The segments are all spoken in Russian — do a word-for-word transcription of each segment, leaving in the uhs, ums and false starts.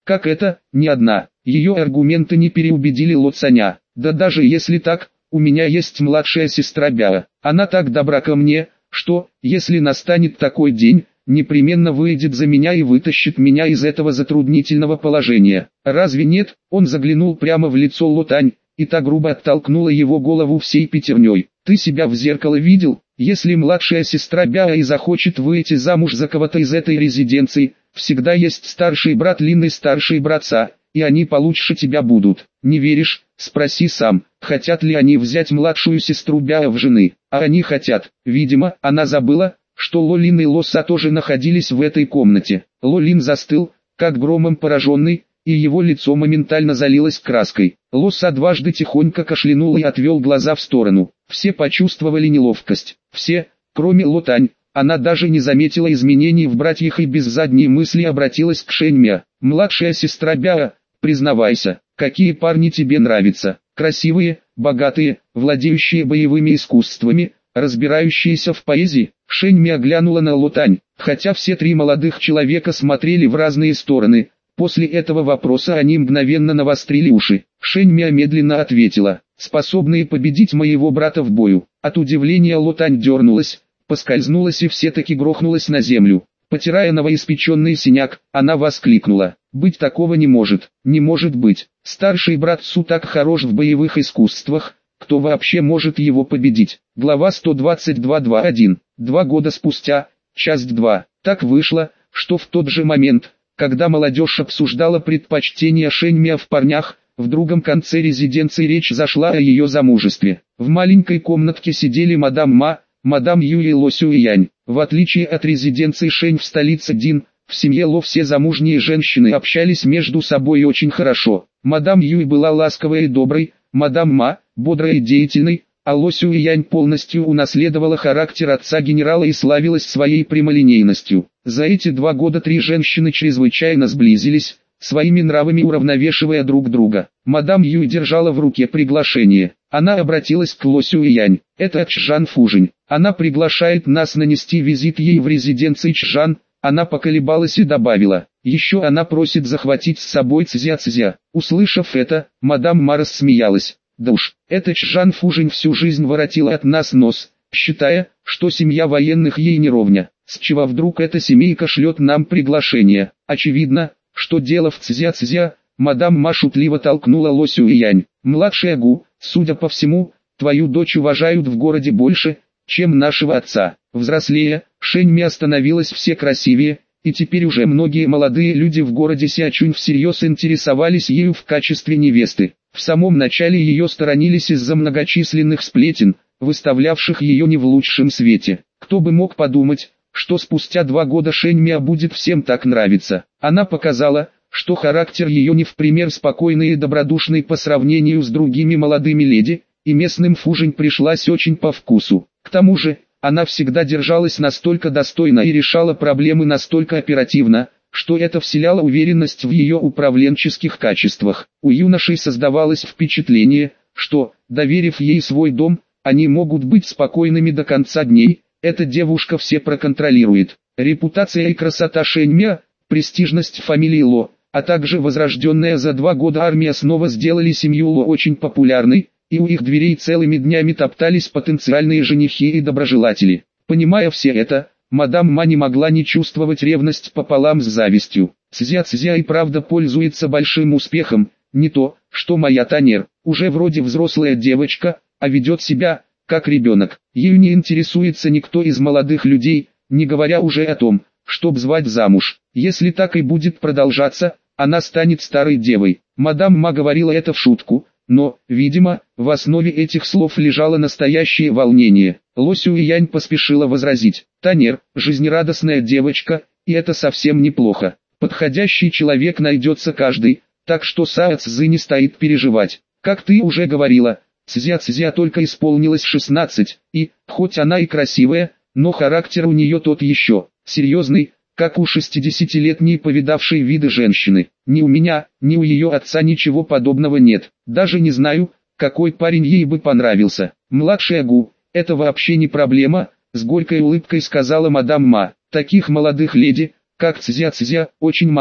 Как это, ни одна? Ее аргументы не переубедили Ло Цаня. Да даже если так, у меня есть младшая сестра Бяо. Она так добра ко мне, что, если настанет такой день, непременно выйдет за меня и вытащит меня из этого затруднительного положения. Разве нет? Он заглянул прямо в лицо Ло Тань, и та грубо оттолкнула его голову всей пятерней. Ты себя в зеркало видел? Если младшая сестра Бяо и захочет выйти замуж за кого-то из этой резиденции, всегда есть старший брат Лин и старший братца, и они получше тебя будут. Не веришь? Спроси сам, хотят ли они взять младшую сестру Бяо в жены. А они хотят. Видимо, она забыла, что Ло Лин и Ло Са тоже находились в этой комнате. Ло Лин застыл, как громом пораженный, и его лицо моментально залилось краской. Ло Са дважды тихонько кашлянул и отвел глаза в сторону. Все почувствовали неловкость. Все, кроме Ло Тань. Она даже не заметила изменений в братьях и без задней мысли обратилась к Шэньмя. «Младшая сестра Бяо, признавайся, какие парни тебе нравятся? Красивые, богатые, владеющие боевыми искусствами, разбирающиеся в поэзии?» Шэньмя глянула на Ло Тань, хотя все три молодых человека смотрели в разные стороны. После этого вопроса они мгновенно навострили уши. Шэньмя медленно ответила: «Способные победить моего брата в бою». От удивления Ло Тань дернулась, поскользнулась и все-таки грохнулась на землю. Потирая новоиспеченный синяк, она воскликнула: «Быть такого не может, не может быть. Старший брат Су так хорош в боевых искусствах, кто вообще может его победить?» Глава сто двадцать два точка один. Два года спустя, часть два. Так вышло, что в тот же момент, когда молодежь обсуждала предпочтения Шэньмя в парнях, в другом конце резиденции речь зашла о ее замужестве. В маленькой комнатке сидели мадам Ма, мадам Ю и Ло Сюэянь. В отличие от резиденции Шэнь в столице Дин, в семье Ло все замужние женщины общались между собой очень хорошо. Мадам Юй была ласковой и доброй, мадам Ма – бодрой и деятельной, а Ло Сюэянь полностью унаследовала характер отца генерала и славилась своей прямолинейностью. За эти два года три женщины чрезвычайно сблизились, своими нравами уравновешивая друг друга. Мадам Юй держала в руке приглашение. Она обратилась к Ло Сюэянь: «Это Чжан Фужинь. Она приглашает нас нанести визит ей в резиденции Чжан». Она поколебалась и добавила: «Еще она просит захватить с собой Цзя-Цзя». Услышав это, мадам Ма рассмеялась: «Да уж, эта Чжан Фужинь всю жизнь воротила от нас нос, считая, что семья военных ей не ровня. С чего вдруг эта семейка шлет нам приглашение? Очевидно, что дело в Цзя-Цзя». Мадам Ма шутливо толкнула Ло Сюэянь: «Младшая Гу, судя по всему, твою дочь уважают в городе больше, чем нашего отца». Взрослея, Шэньми становилась все красивее, и теперь уже многие молодые люди в городе Сячунь всерьез интересовались ею в качестве невесты. В самом начале ее сторонились из-за многочисленных сплетен, выставлявших ее не в лучшем свете. Кто бы мог подумать, что спустя два года Шэньми будет всем так нравиться. Она показала, что характер ее не в пример спокойный и добродушный по сравнению с другими молодыми леди, и местным Фужинь пришлась очень по вкусу. К тому же, она всегда держалась настолько достойно и решала проблемы настолько оперативно, что это вселяло уверенность в ее управленческих качествах. У юношей создавалось впечатление, что, доверив ей свой дом, они могут быть спокойными до конца дней. Эта девушка все проконтролирует. Репутация и красота Шэньмя, престижность фамилии Ло, а также возрожденная за два года армия снова сделали семью Ло очень популярной, и у их дверей целыми днями топтались потенциальные женихи и доброжелатели. Понимая все это, мадам Ма не могла не чувствовать ревность пополам с завистью. Цзя-Цзя и правда пользуется большим успехом, не то, что моя Танер, уже вроде взрослая девочка, а ведет себя, как ребенок. Ею не интересуется никто из молодых людей, не говоря уже о том, чтоб звать замуж. Если так и будет продолжаться, она станет старой девой. Мадам Ма говорила это в шутку, но, видимо, в основе этих слов лежало настоящее волнение. Ло Сюэянь поспешила возразить: «Танер, жизнерадостная девочка, и это совсем неплохо. Подходящий человек найдется каждый, так что Сао Цзы не стоит переживать. Как ты уже говорила, Цзя-Цзя только исполнилось шестнадцать, и, хоть она и красивая, но характер у нее тот еще, серьезный, как у шестидесятилетней повидавшей виды женщины. Ни у меня, ни у ее отца ничего подобного нет. Даже не знаю, какой парень ей бы понравился. Младшая Гу, это вообще не проблема», — с горькой улыбкой сказала мадам Ма. «Таких молодых леди, как Цзя-Цзя, очень мало.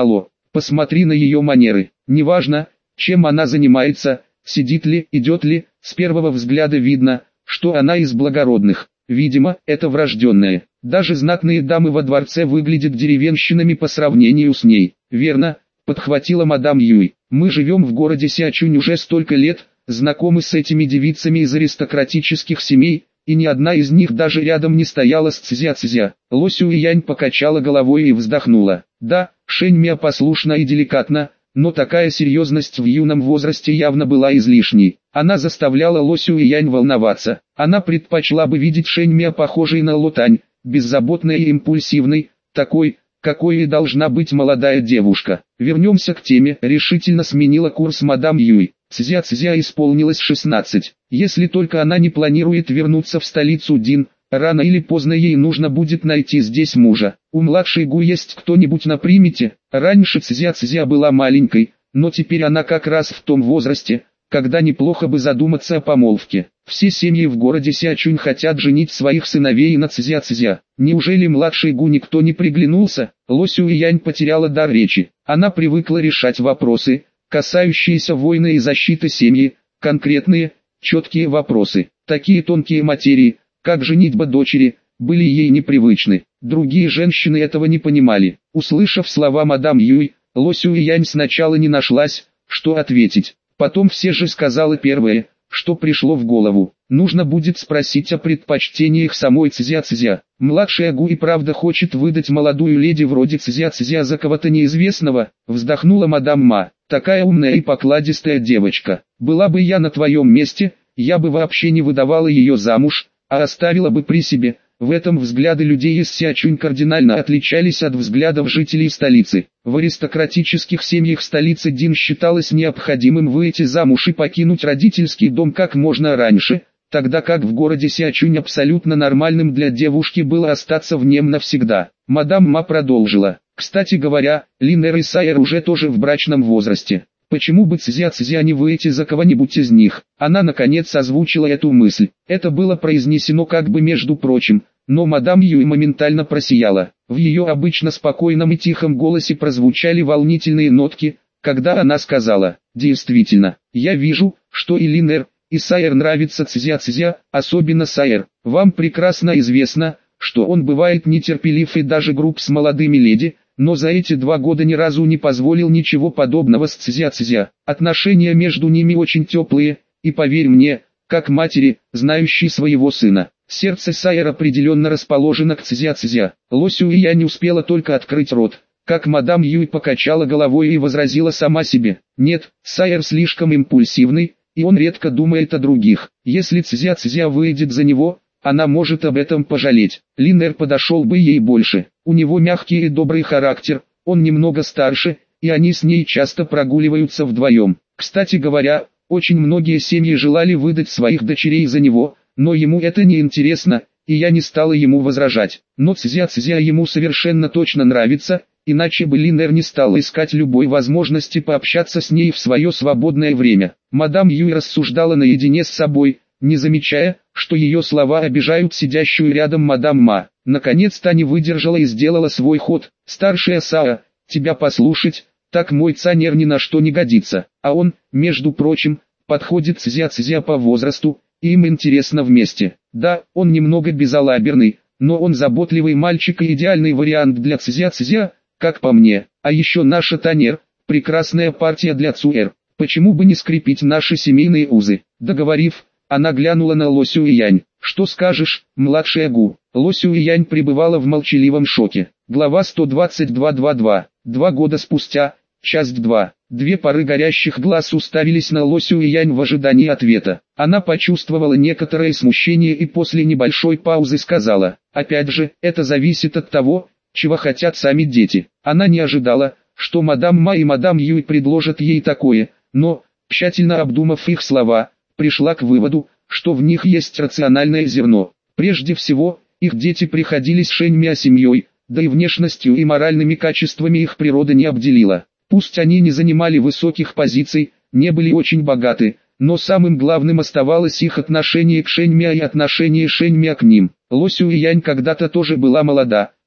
Посмотри на ее манеры. Неважно, чем она занимается, сидит ли, идет ли, с первого взгляда видно, что она из благородных. Видимо, это врожденное. Даже знатные дамы во дворце выглядят деревенщинами по сравнению с ней. Верно, подхватила мадам Юй. Мы живем в городе Сиачунь уже столько лет, знакомы с этими девицами из аристократических семей, и ни одна из них даже рядом не стояла с Цзя-Цзя. Ло Сюэянь покачала головой и вздохнула. Да, Шэньмя послушна и деликатна, но такая серьезность в юном возрасте явно была излишней. Она заставляла Ло Сюэянь волноваться. Она предпочла бы видеть Шэньмя похожей на Ло Тань, беззаботной и импульсивной, такой, какой и должна быть молодая девушка. Вернемся к теме, решительно сменила курс мадам Юй. Цзя-Цзя исполнилось шестнадцать. Если только она не планирует вернуться в столицу Дин, рано или поздно ей нужно будет найти здесь мужа. У младшей Гу есть кто-нибудь на примете? Раньше Цзя-Цзя была маленькой, но теперь она как раз в том возрасте, когда неплохо бы задуматься о помолвке. Все семьи в городе Сиачунь хотят женить своих сыновей на Цзя-Цзя. Неужели младшей Гу никто не приглянулся? Ло Сюэянь потеряла дар речи. Она привыкла решать вопросы, касающиеся войны и защиты семьи, конкретные, четкие вопросы. Такие тонкие материи, как женитьба дочери, были ей непривычны. Другие женщины этого не понимали. Услышав слова мадам Юй, Ло Сюэянь сначала не нашлась, что ответить. Потом все же сказала первое, что пришло в голову. Нужно будет спросить о предпочтениях самой Цзя-Цзя. Младшая Гу и правда хочет выдать молодую леди вроде Цзя-Цзя за кого-то неизвестного, вздохнула мадам Ма. Такая умная и покладистая девочка. Была бы я на твоем месте, я бы вообще не выдавала ее замуж, а оставила бы при себе. В этом взгляды людей из Сиачунь кардинально отличались от взглядов жителей столицы. В аристократических семьях столицы Дин считалось необходимым выйти замуж и покинуть родительский дом как можно раньше, тогда как в городе Сиачунь абсолютно нормальным для девушки было остаться в нем навсегда. Мадам Ма продолжила. Кстати говоря, Линер и Сайер уже тоже в брачном возрасте. Почему бы Цзя-Цзя не выйти за кого-нибудь из них? Она наконец озвучила эту мысль. Это было произнесено как бы между прочим, но мадам Юй моментально просияла. В ее обычно спокойном и тихом голосе прозвучали волнительные нотки, когда она сказала: «Действительно, я вижу, что и Линер, и Сайер нравится Цзя-Цзя, особенно Сайер. Вам прекрасно известно, что он бывает нетерпелив и даже груб с молодыми леди, но за эти два года ни разу не позволил ничего подобного с Цзя-Цзя. Отношения между ними очень теплые, и поверь мне, как матери, знающей своего сына, сердце Сайер определенно расположено к Цзя-Цзя». Ло Сюэянь не успела только открыть рот, как мадам Юй покачала головой и возразила сама себе: «Нет, Сайер слишком импульсивный, и он редко думает о других. Если Цзя-Цзя выйдет за него, она может об этом пожалеть. Линер подошел бы ей больше. У него мягкий и добрый характер, он немного старше, и они с ней часто прогуливаются вдвоем. Кстати говоря, очень многие семьи желали выдать своих дочерей за него, но ему это не интересно, и я не стала ему возражать. Но Цзя-Цзя ему совершенно точно нравится, иначе бы Линер не стал искать любой возможности пообщаться с ней в свое свободное время». Мадам Юй рассуждала наедине с собой, не замечая, что ее слова обижают сидящую рядом мадам Ма. Наконец-то не выдержала и сделала свой ход. «Старшая Саа, тебя послушать, так мой Цанер ни на что не годится, а он, между прочим, подходит Цзя-Цзя по возрасту, и им интересно вместе. Да, он немного безалаберный, но он заботливый мальчик и идеальный вариант для Цзя-Цзя, как по мне. А еще наша Танер, прекрасная партия для Цуэр. Почему бы не скрепить наши семейные узы?» Договорив, она глянула на Ло Сюэянь. «Что скажешь, младшая Гу?» Ло Сюэянь пребывала в молчаливом шоке. Глава сто двадцать два двадцать два. Два года спустя, часть два. Две пары горящих глаз уставились на Ло Сюэянь в ожидании ответа. Она почувствовала некоторое смущение и после небольшой паузы сказала: «Опять же, это зависит от того, чего хотят сами дети». Она не ожидала, что мадам Ма и мадам Юй предложат ей такое, но, тщательно обдумав их слова, пришла к выводу, что в них есть рациональное зерно. Прежде всего, их дети приходились Шэньмя семьей, да и внешностью и моральными качествами их природа не обделила. Пусть они не занимали высоких позиций, не были очень богаты, но самым главным оставалось их отношение к Шэньмя и отношение Шэньмя к ним. Ло Сюэянь когда-то тоже была молода,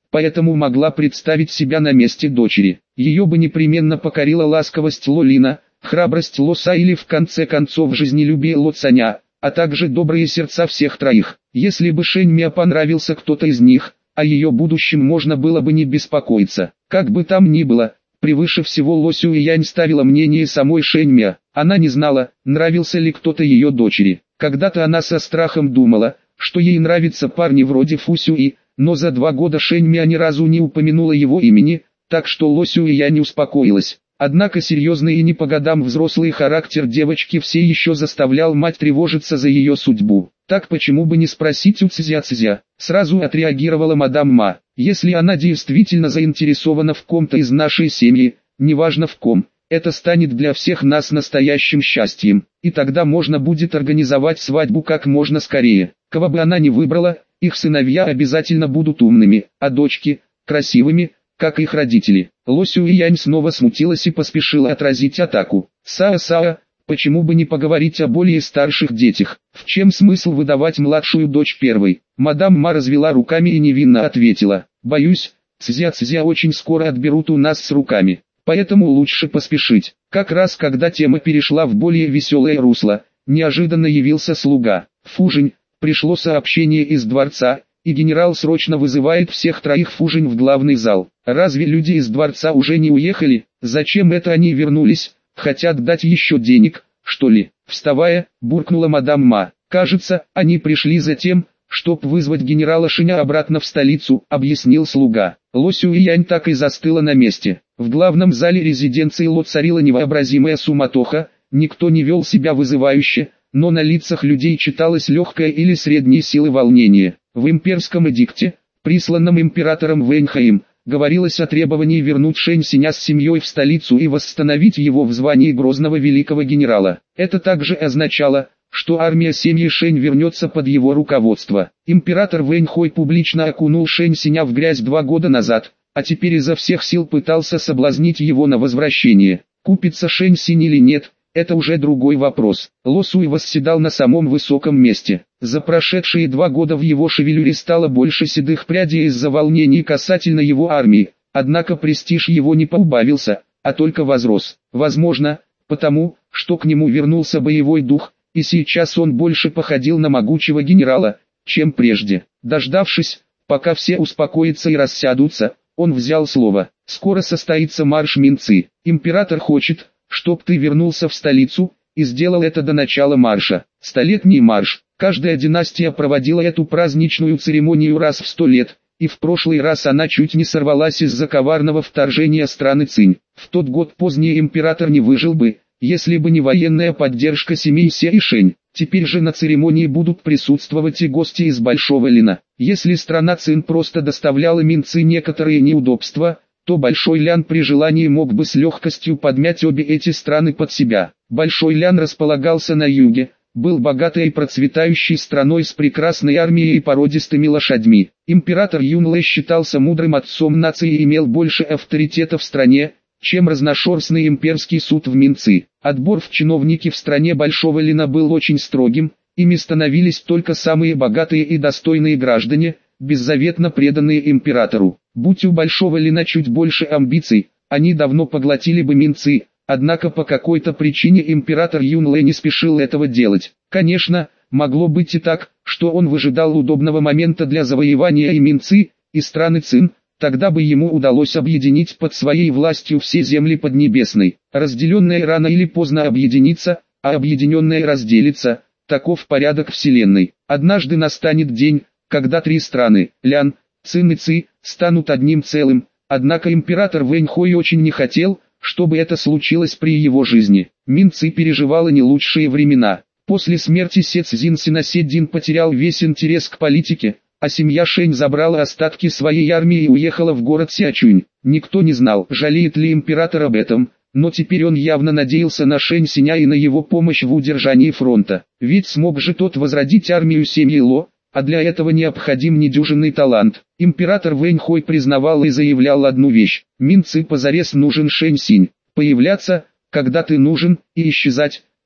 поэтому могла представить себя на месте дочери. Ее бы непременно покорила ласковость Лолина, храбрость Лоса или в конце концов жизнелюбие Лоцаня, а также добрые сердца всех троих. Если бы Шэньмя понравился кто-то из них, о ее будущем можно было бы не беспокоиться. Как бы там ни было, превыше всего Ло Сюэянь ставила мнение самой Шэньмя. Она не знала, нравился ли кто-то ее дочери. Когда-то она со страхом думала, что ей нравятся парни вроде Фу Сюи, но за два года Шэньмя ни разу не упомянула его имени, так что Ло Сюэянь не успокоилась. Однако серьезный и не по годам взрослый характер девочки все еще заставлял мать тревожиться за ее судьбу. Так почему бы не спросить у Цзя-Цзя? Сразу отреагировала мадам Ма. Если она действительно заинтересована в ком-то из нашей семьи, неважно в ком, это станет для всех нас настоящим счастьем. И тогда можно будет организовать свадьбу как можно скорее. Кого бы она ни выбрала, их сыновья обязательно будут умными, а дочки – красивыми, как их родители. Ло Сюэянь снова смутилась и поспешила отразить атаку. Саа-Саа, почему бы не поговорить о более старших детях? В чем смысл выдавать младшую дочь первой? Мадам Ма развела руками и невинно ответила. Боюсь, Цзя-Цзя очень скоро отберут у нас с руками. Поэтому лучше поспешить. Как раз когда тема перешла в более веселое русло, неожиданно явился слуга. Фужень, пришло сообщение из дворца, и генерал срочно вызывает всех троих Фужень в главный зал. Разве люди из дворца уже не уехали? Зачем это они вернулись? Хотят дать еще денег, что ли? Вставая, буркнула мадам Ма. Кажется, они пришли за тем, чтоб вызвать генерала Шиня обратно в столицу, объяснил слуга. Ло Сюэянь так и застыла на месте. В главном зале резиденции Ло царила невообразимая суматоха, никто не вел себя вызывающе, но на лицах людей читалось легкое или средней силы волнение. В имперском эдикте, присланном императором Вэньхаем, говорилось о требовании вернуть Шэнь Синя с семьей в столицу и восстановить его в звании грозного великого генерала. Это также означало, что армия семьи Шэнь вернется под его руководство. Император Вэньхой публично окунул Шэнь Синя в грязь два года назад, а теперь изо всех сил пытался соблазнить его на возвращение. Купится Шэнь Синь или нет, это уже другой вопрос. Ло Суй восседал на самом высоком месте. За прошедшие два года в его шевелюре стало больше седых прядей из-за волнений касательно его армии, однако престиж его не поубавился, а только возрос. Возможно, потому, что к нему вернулся боевой дух, и сейчас он больше походил на могучего генерала, чем прежде. Дождавшись, пока все успокоятся и рассядутся, он взял слово. «Скоро состоится марш Минцы. Император хочет, чтоб ты вернулся в столицу, и сделал это до начала марша. Столетний марш. Каждая династия проводила эту праздничную церемонию раз в сто лет, и в прошлый раз она чуть не сорвалась из-за коварного вторжения страны Цинь. В тот год поздний император не выжил бы, если бы не военная поддержка семей Се и Шэнь. Теперь же на церемонии будут присутствовать и гости из Большого Лина. Если страна Цин просто доставляла Минцы некоторые неудобства, то Большой Лян при желании мог бы с легкостью подмять обе эти страны под себя. Большой Лян располагался на юге, был богатой и процветающей страной с прекрасной армией и породистыми лошадьми. Император Юнлэ считался мудрым отцом нации и имел больше авторитета в стране, чем разношерстный имперский суд в Минцы. Отбор в чиновники в стране Большого Лина был очень строгим, ими становились только самые богатые и достойные граждане, беззаветно преданные императору. Будь у Большого Лина чуть больше амбиций, они давно поглотили бы Минцы, однако по какой-то причине император Юнлэ не спешил этого делать. Конечно, могло быть и так, что он выжидал удобного момента для завоевания и Минцы, и страны Цин, тогда бы ему удалось объединить под своей властью все земли Поднебесной. Разделенная рано или поздно объединится, а объединенная разделится, таков порядок Вселенной. Однажды настанет день, когда три страны, Лян, Цин и Ци, станут одним целым, однако император Вэньхой очень не хотел, чтобы это случилось при его жизни. Минцы переживала не лучшие времена. После смерти Се Цзиньсина Седин потерял весь интерес к политике, а семья Шэнь забрала остатки своей армии и уехала в город Сячунь. Никто не знал, жалеет ли император об этом, но теперь он явно надеялся на Шэнь Синя и на его помощь в удержании фронта. Ведь смог же тот возродить армию семьи Ло, а для этого необходим недюжинный талант. Император Вэньхой признавал и заявлял одну вещь: Минцы позарез нужен Шэнь Синь. Появляться, когда ты нужен, и исчезать,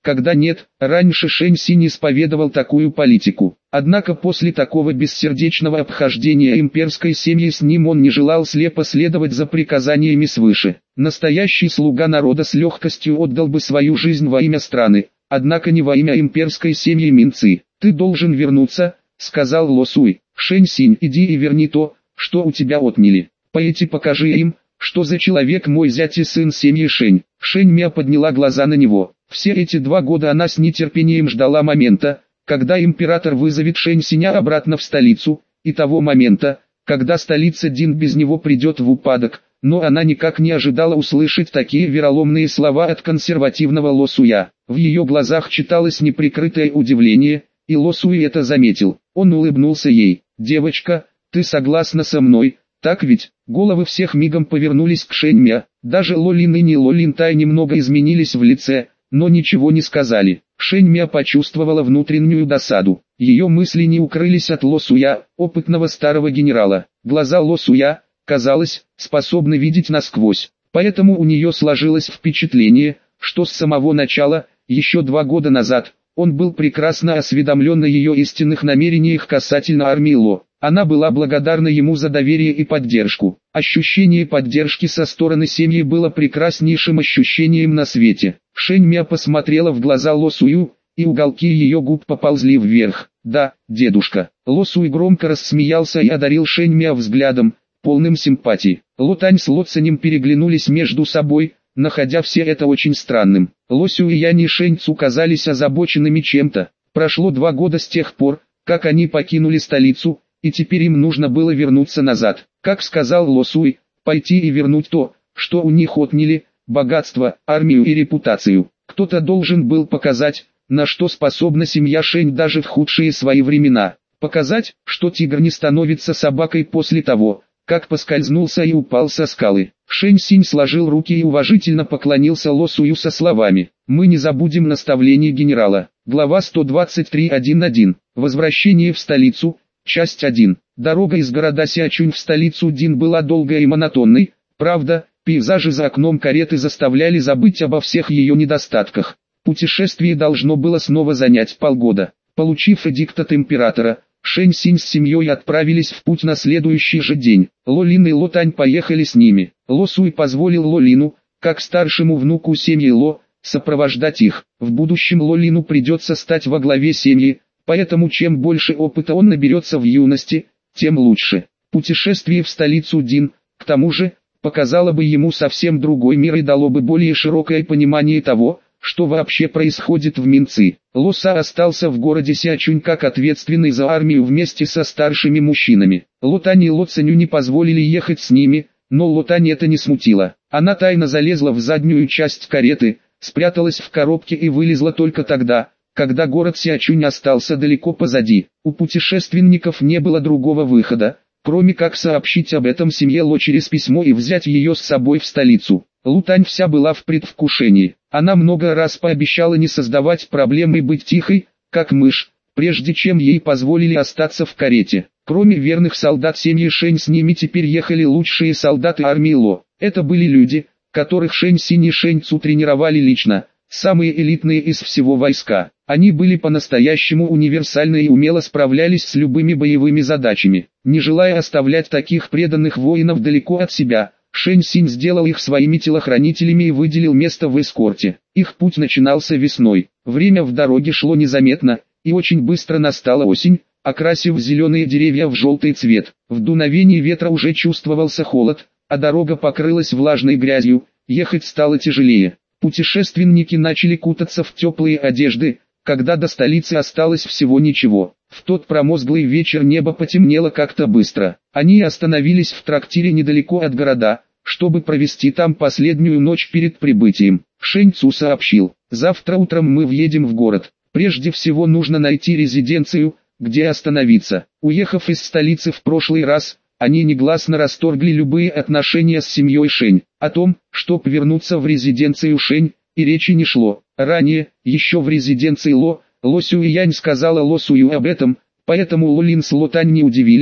когда нет, раньше Шэнь Синь исповедовал такую политику. Однако после такого бессердечного обхождения имперской семьи с ним он не желал слепо следовать за приказаниями свыше. Настоящий слуга народа с легкостью отдал бы свою жизнь во имя страны, однако не во имя имперской семьи Минцы. «Ты должен вернуться», — сказал Ло Суй. «Шэнь Синь, иди и верни то, что у тебя отняли. Пойди покажи им, что за человек мой зять и сын семьи Шэнь». Шэнь Мя подняла глаза на него. Все эти два года она с нетерпением ждала момента, когда император вызовет Шэнь Синя обратно в столицу, и того момента, когда столица Дин без него придет в упадок, но она никак не ожидала услышать такие вероломные слова от консервативного Ло Суя. В ее глазах читалось неприкрытое удивление, и Ло Суй это заметил. Он улыбнулся ей. «Девочка, ты согласна со мной, так ведь?» Головы всех мигом повернулись к Шэнь Мя. Даже Ло Лин и не Ло Лин Тай немного изменились в лице, но ничего не сказали. Шэнь Мя почувствовала внутреннюю досаду. Ее мысли не укрылись от Ло Суя, опытного старого генерала. Глаза Ло Суя, казалось, способны видеть насквозь. Поэтому у нее сложилось впечатление, что с самого начала, еще два года назад, он был прекрасно осведомлен о ее истинных намерениях касательно армии Ло. Она была благодарна ему за доверие и поддержку. Ощущение поддержки со стороны семьи было прекраснейшим ощущением на свете. Шэнь Мя посмотрела в глаза Ло Сую, и уголки ее губ поползли вверх. «Да, дедушка». Ло Суй громко рассмеялся и одарил Шэнь Мя взглядом, полным симпатии. Ло Тань с Ло Цанем переглянулись между собой, находя все это очень странным. Ло Сюй и Янь и Шэнь Цу казались озабоченными чем-то. Прошло два года с тех пор, как они покинули столицу, и теперь им нужно было вернуться назад. Как сказал Ло Суй, пойти и вернуть то, что у них отняли, богатство, армию и репутацию. Кто-то должен был показать, на что способна семья Шэнь даже в худшие свои времена. Показать, что тигр не становится собакой после того, как поскользнулся и упал со скалы. Шэнь Синь сложил руки и уважительно поклонился Ло Сую со словами: «Мы не забудем наставлений генерала». Глава сто двадцать три точка один точка один. Возвращение в столицу. Часть один. Дорога из города Сяочунь в столицу Дин была долгой и монотонной, правда, пейзажи за окном кареты заставляли забыть обо всех ее недостатках. Путешествие должно было снова занять полгода. Получив эдикт от императора, Шэнь Синь с семьей отправились в путь на следующий же день. Ло Лин и Ло Тань поехали с ними. Ло Суй позволил Ло Лину, как старшему внуку семьи Ло, сопровождать их. В будущем Ло Лину придется стать во главе семьи, поэтому чем больше опыта он наберется в юности, тем лучше. Путешествие в столицу Дин, к тому же, показало бы ему совсем другой мир и дало бы более широкое понимание того, что вообще происходит в Минцы. Ло Са остался в городе Сяочунь как ответственный за армию вместе со старшими мужчинами. Ло Тань и Ло Цаню не позволили ехать с ними, но Ло Тань это не смутило. Она тайно залезла в заднюю часть кареты, спряталась в коробке и вылезла только тогда, когда город Сяочунь остался далеко позади. У путешественников не было другого выхода, кроме как сообщить об этом семье Ло через письмо и взять ее с собой в столицу. Ло Тань вся была в предвкушении. Она много раз пообещала не создавать проблем и быть тихой, как мышь, прежде чем ей позволили остаться в карете. Кроме верных солдат семьи Шэнь, с ними теперь ехали лучшие солдаты армии Ло. Это были люди, которых Шэнь Синь и Шэнь Цу тренировали лично, самые элитные из всего войска. Они были по-настоящему универсальны и умело справлялись с любыми боевыми задачами. Не желая оставлять таких преданных воинов далеко от себя, Шэнь Синь сделал их своими телохранителями и выделил место в эскорте. Их путь начинался весной. Время в дороге шло незаметно, и очень быстро настала осень, окрасив зеленые деревья в желтый цвет. В дуновении ветра уже чувствовался холод, а дорога покрылась влажной грязью, ехать стало тяжелее. Путешественники начали кутаться в теплые одежды, когда до столицы осталось всего ничего. В тот промозглый вечер небо потемнело как-то быстро. Они остановились в трактире недалеко от города, чтобы провести там последнюю ночь перед прибытием. Шэнь Цу сообщил: «Завтра утром мы въедем в город. Прежде всего нужно найти резиденцию, где остановиться». Уехав из столицы в прошлый раз, они негласно расторгли любые отношения с семьей Шэнь. О том, чтоб вернуться в резиденцию Шэнь, и речи не шло. Ранее, еще в резиденции Ло, Ло Сюй Янь сказала Ло Сую об этом, поэтому Ло Лин с Ло Тань не удивились,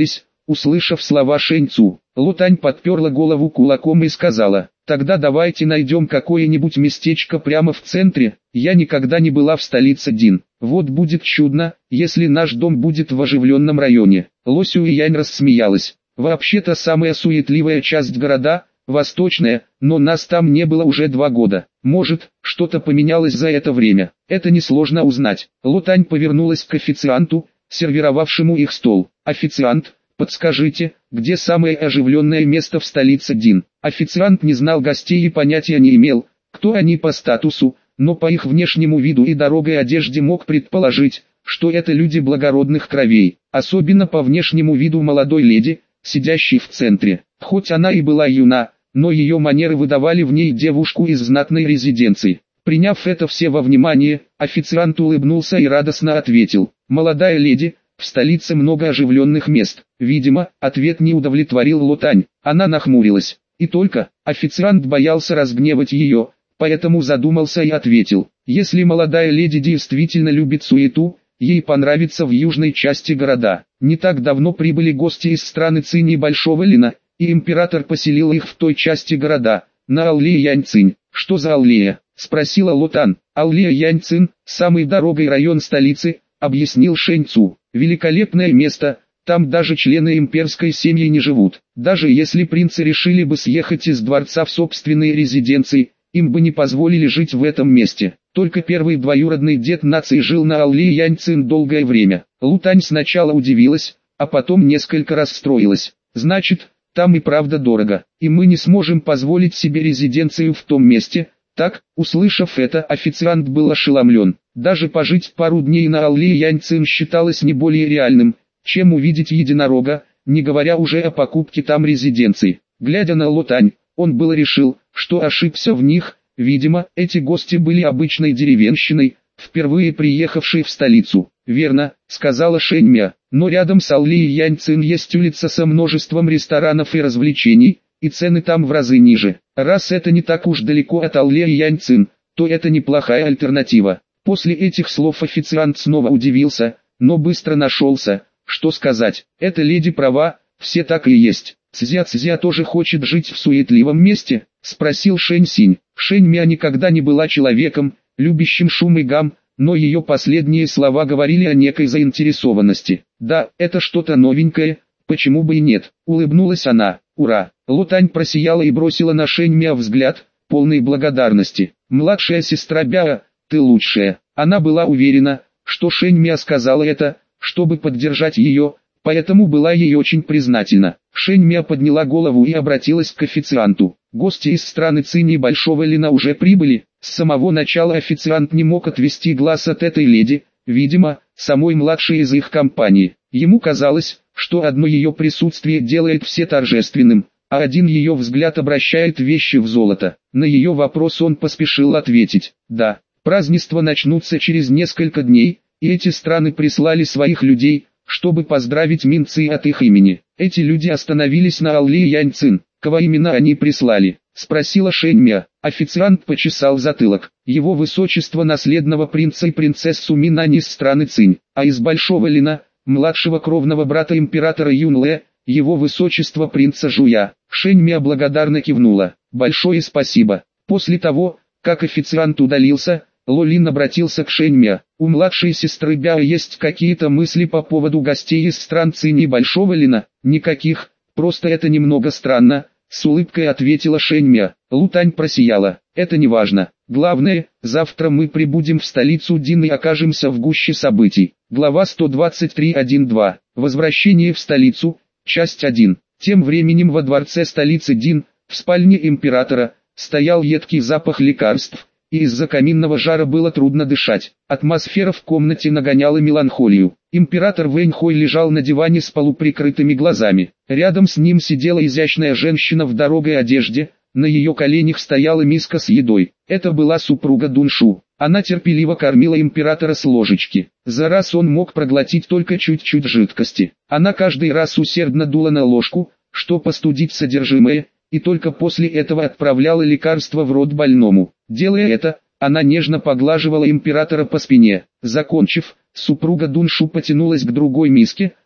услышав слова Шэньцу. Лотань подперла голову кулаком и сказала: «Тогда давайте найдем какое-нибудь местечко прямо в центре, я никогда не была в столице Дин. Вот будет чудно, если наш дом будет в оживленном районе». Ло Сюэянь рассмеялась. «Вообще-то самая суетливая часть города – восточная, но нас там не было уже два года. Может, что-то поменялось за это время. Это несложно узнать». Лотань повернулась к официанту, сервировавшему их стол. «Официант, подскажите, где самое оживленное место в столице Дин?» Официант не знал гостей и понятия не имел, кто они по статусу, но по их внешнему виду и дорогой одежде мог предположить, что это люди благородных кровей, особенно по внешнему виду молодой леди, сидящей в центре. Хоть она и была юна, но ее манеры выдавали в ней девушку из знатной резиденции. Приняв это все во внимание, официант улыбнулся и радостно ответил: «Молодая леди, в столице много оживленных мест». Видимо, ответ не удовлетворил Лотань. Она нахмурилась. И только, официант боялся разгневать ее, поэтому задумался и ответил: «Если молодая леди действительно любит суету, ей понравится в южной части города. Не так давно прибыли гости из страны Цинь и Большого Лина, и император поселил их в той части города, на Аулее Яньцинь». «Что за Аулея?» — спросила Лотань. «Аулея Яньцинь, самый дорогой район столицы», — объяснил Шэньцу. «Великолепное место, там даже члены имперской семьи не живут. Даже если принцы решили бы съехать из дворца в собственные резиденции, им бы не позволили жить в этом месте. Только первый двоюродный дед нации жил на Аулее Яньцин долгое время». Лотань сначала удивилась, а потом несколько расстроилась. «Значит, там и правда дорого, и мы не сможем позволить себе резиденцию в том месте». Так, услышав это, официант был ошеломлен. Даже пожить пару дней на Аулее Яньцин считалось не более реальным, чем увидеть единорога, не говоря уже о покупке там резиденции. Глядя на Лотань, он было решил, что ошибся в них. Видимо, эти гости были обычной деревенщиной, впервые приехавшей в столицу. «Верно», — сказала Шэньмя, «но рядом с Аулеей Яньцин есть улица со множеством ресторанов и развлечений, и цены там в разы ниже. Раз это не так уж далеко от Аулеи Яньцин, то это неплохая альтернатива». После этих слов официант снова удивился, но быстро нашелся, что сказать. «Эта леди права, все так и есть. Цзя-Цзя тоже хочет жить в суетливом месте?» — спросил Шэнь-Синь. Шэнь-Мя никогда не была человеком, любящим шум и гам, но ее последние слова говорили о некой заинтересованности. «Да, это что-то новенькое, почему бы и нет?» — улыбнулась она. «Ура!» Лотань просияла и бросила на Шэнь-Мя взгляд, полный благодарности. «Младшая сестра Бяо, ты лучшая». Она была уверена, что Шэнь-Мя сказала это, чтобы поддержать ее, поэтому была ей очень признательна. Шэнь-Мя подняла голову и обратилась к официанту. «Гости из страны Цинь и Большого Лина уже прибыли». С самого начала официант не мог отвести глаз от этой леди, видимо, самой младшей из их компании. Ему казалось, что одно ее присутствие делает все торжественным, а один ее взгляд обращает вещи в золото. На ее вопрос он поспешил ответить: «Да, празднества начнутся через несколько дней, и эти страны прислали своих людей, чтобы поздравить Минци от их имени. Эти люди остановились на Аулее Яньцин». «Кого именно они прислали?» — спросила Шэньмя. Официант почесал затылок. «Его высочество наследного принца и принцессу Минань из страны Цинь, а из Большого Лина, младшего кровного брата императора Юнле, его высочество принца Жуя». Шэньмя благодарно кивнула. «Большое спасибо». После того, как официант удалился, Лолин обратился к Шэньмя. «У младшей сестры Бяо есть какие-то мысли по поводу гостей из стран Цинь и Большого Лина?» «Никаких, просто это немного странно», — с улыбкой ответила Шэньмя. Лотань просияла. «Это не важно. Главное, завтра мы прибудем в столицу Дин и окажемся в гуще событий». Глава сто двадцать три точка один точка два. Возвращение в столицу. Часть один. Тем временем во дворце столицы Дин, в спальне императора, стоял едкий запах лекарств, и из-за каминного жара было трудно дышать. Атмосфера в комнате нагоняла меланхолию. Император Вэньхой лежал на диване с полуприкрытыми глазами. Рядом с ним сидела изящная женщина в дорогой одежде, на ее коленях стояла миска с едой. Это была супруга Дуншу. Она терпеливо кормила императора с ложечки. За раз он мог проглотить только чуть-чуть жидкости. Она каждый раз усердно дула на ложку, что постудить содержимое, и только после этого отправляла лекарство в рот больному. Делая это, она нежно поглаживала императора по спине. Закончив, супруга Дуншу потянулась к другой миске,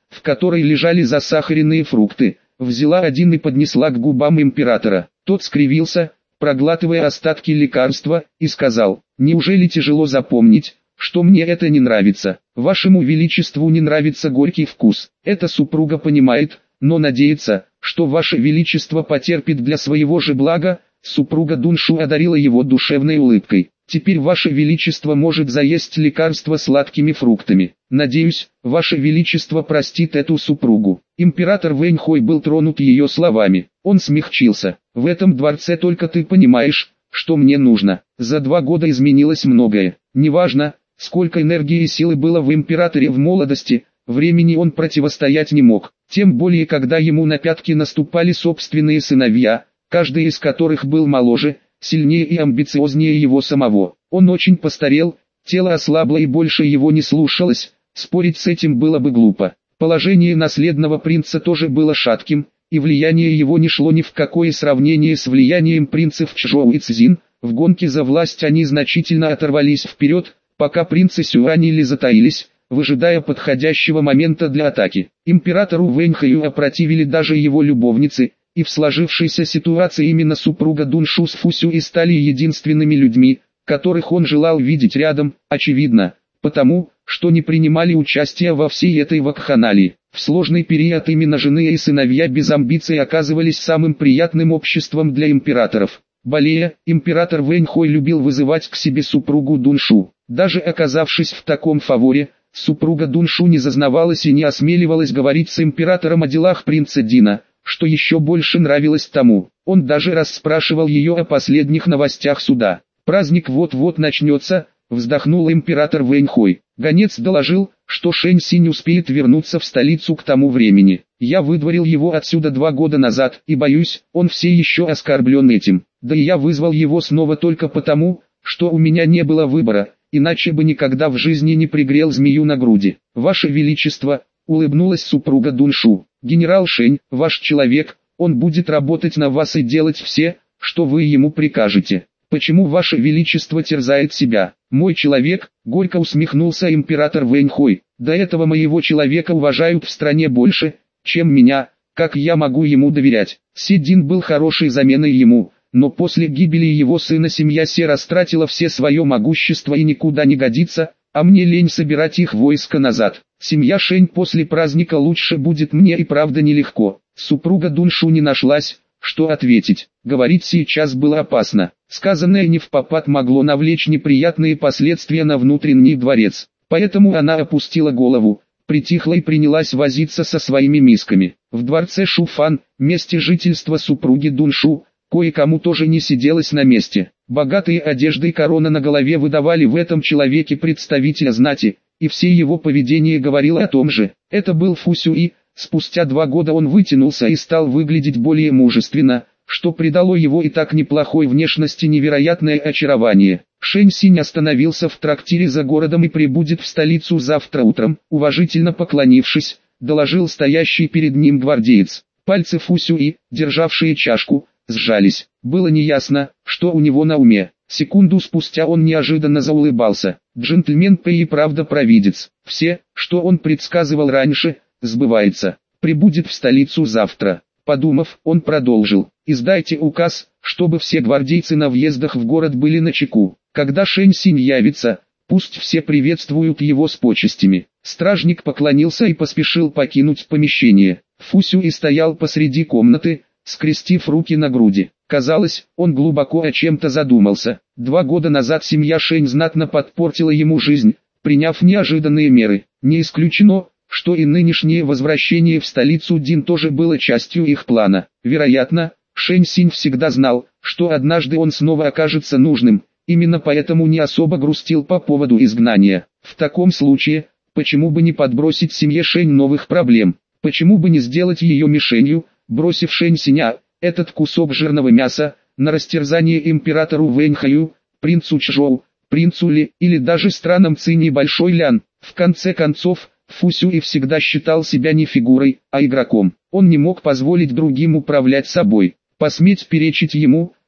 в которой лежали засахаренные фрукты, взяла один и поднесла к губам императора. Тот скривился, проглатывая остатки лекарства, и сказал: «Неужели тяжело запомнить, что мне это не нравится? Вашему величеству не нравится горький вкус. Это супруга понимает, но надеется, что ваше величество потерпит для своего же блага». Супруга Дуншу одарила его душевной улыбкой. «Теперь ваше величество может заесть лекарство сладкими фруктами. Надеюсь, ваше величество простит эту супругу». Император Вэньхой был тронут ее словами. Он смягчился. «В этом дворце только ты понимаешь, что мне нужно. За два года изменилось многое. Неважно, сколько энергии и силы было в императоре в молодости, времени он противостоять не мог. Тем более, когда ему на пятки наступали собственные сыновья, каждый из которых был моложе, сильнее и амбициознее его самого. Он очень постарел, тело ослабло и больше его не слушалось, спорить с этим было бы глупо. Положение наследного принца тоже было шатким, и влияние его не шло ни в какое сравнение с влиянием принцев Чжоу и Цзин. В гонке за власть они значительно оторвались вперед, пока принцы Сюанили затаились, выжидая подходящего момента для атаки. Императору Вэньхаю опротивили даже его любовницы, и в сложившейся ситуации именно супруга Дуншу с Фусюи стали единственными людьми, которых он желал видеть рядом, очевидно, потому, что не принимали участия во всей этой вакханалии. В сложный период именно жены и сыновья без амбиций оказывались самым приятным обществом для императоров. Болея, император Вэньхой любил вызывать к себе супругу Дуншу. Даже оказавшись в таком фаворе, супруга Дуншу не зазнавалась и не осмеливалась говорить с императором о делах принца Дина, что еще больше нравилось тому. Он даже расспрашивал ее о последних новостях суда. «Праздник вот-вот начнется», — вздохнул император Вэньхой. Гонец доложил, что Шэнь Синь успеет вернуться в столицу к тому времени. Я выдворил его отсюда два года назад, и боюсь, он все еще оскорблен этим. Да и я вызвал его снова только потому, что у меня не было выбора, иначе бы никогда в жизни не пригрел змею на груди. Ваше Величество, улыбнулась супруга Дуншу. Генерал Шэнь, ваш человек, он будет работать на вас и делать все, что вы ему прикажете. Почему ваше величество терзает себя? Мой человек, горько усмехнулся император Вэньхой. До этого моего человека уважают в стране больше, чем меня, как я могу ему доверять? Седин был хорошей заменой ему, но после гибели его сына семья Се растратила все свое могущество и никуда не годится, а мне лень собирать их войско назад. Семья Шэнь после праздника лучше будет мне и правда нелегко. Супруга Дуншу не нашлась, что ответить. Говорить сейчас было опасно. Сказанное не впопад могло навлечь неприятные последствия на внутренний дворец. Поэтому она опустила голову, притихла и принялась возиться со своими мисками. В дворце Шуфан, месте жительства супруги Дуншу, кое-кому тоже не сиделось на месте. Богатые одежды и корона на голове выдавали в этом человеке представителя знати, и все его поведение говорило о том же. Это был Фусюи. Спустя два года он вытянулся и стал выглядеть более мужественно, что придало его и так неплохой внешности невероятное очарование. Шэнь Синь остановился в трактире за городом и прибудет в столицу завтра утром, уважительно поклонившись, доложил стоящий перед ним гвардеец. Пальцы Фусюи, державшие чашку, сжались. Было неясно, что у него на уме. Секунду спустя он неожиданно заулыбался. Джентльмен Пэй и правда провидец. Все, что он предсказывал раньше, сбывается. Прибудет в столицу завтра. Подумав, он продолжил. Издайте указ, чтобы все гвардейцы на въездах в город были начеку. Когда Шэнь Синь явится, пусть все приветствуют его с почестями. Стражник поклонился и поспешил покинуть помещение. Фусюи стоял посреди комнаты, скрестив руки на груди. Казалось, он глубоко о чем-то задумался. Два года назад семья Шэнь знатно подпортила ему жизнь, приняв неожиданные меры. Не исключено, что и нынешнее возвращение в столицу Дин тоже было частью их плана. Вероятно, Шэнь Синь всегда знал, что однажды он снова окажется нужным, именно поэтому не особо грустил по поводу изгнания. В таком случае, почему бы не подбросить семье Шэнь новых проблем? Почему бы не сделать ее мишенью, бросив Шэнь Синя, этот кусок жирного мяса, на растерзание императору Вэньхаю, принцу Чжоу, принцу Ли или даже странам Цинь и Большой Лян? В конце концов, Фусюи всегда считал себя не фигурой, а игроком. Он не мог позволить другим управлять собой. Посметь перечить ему,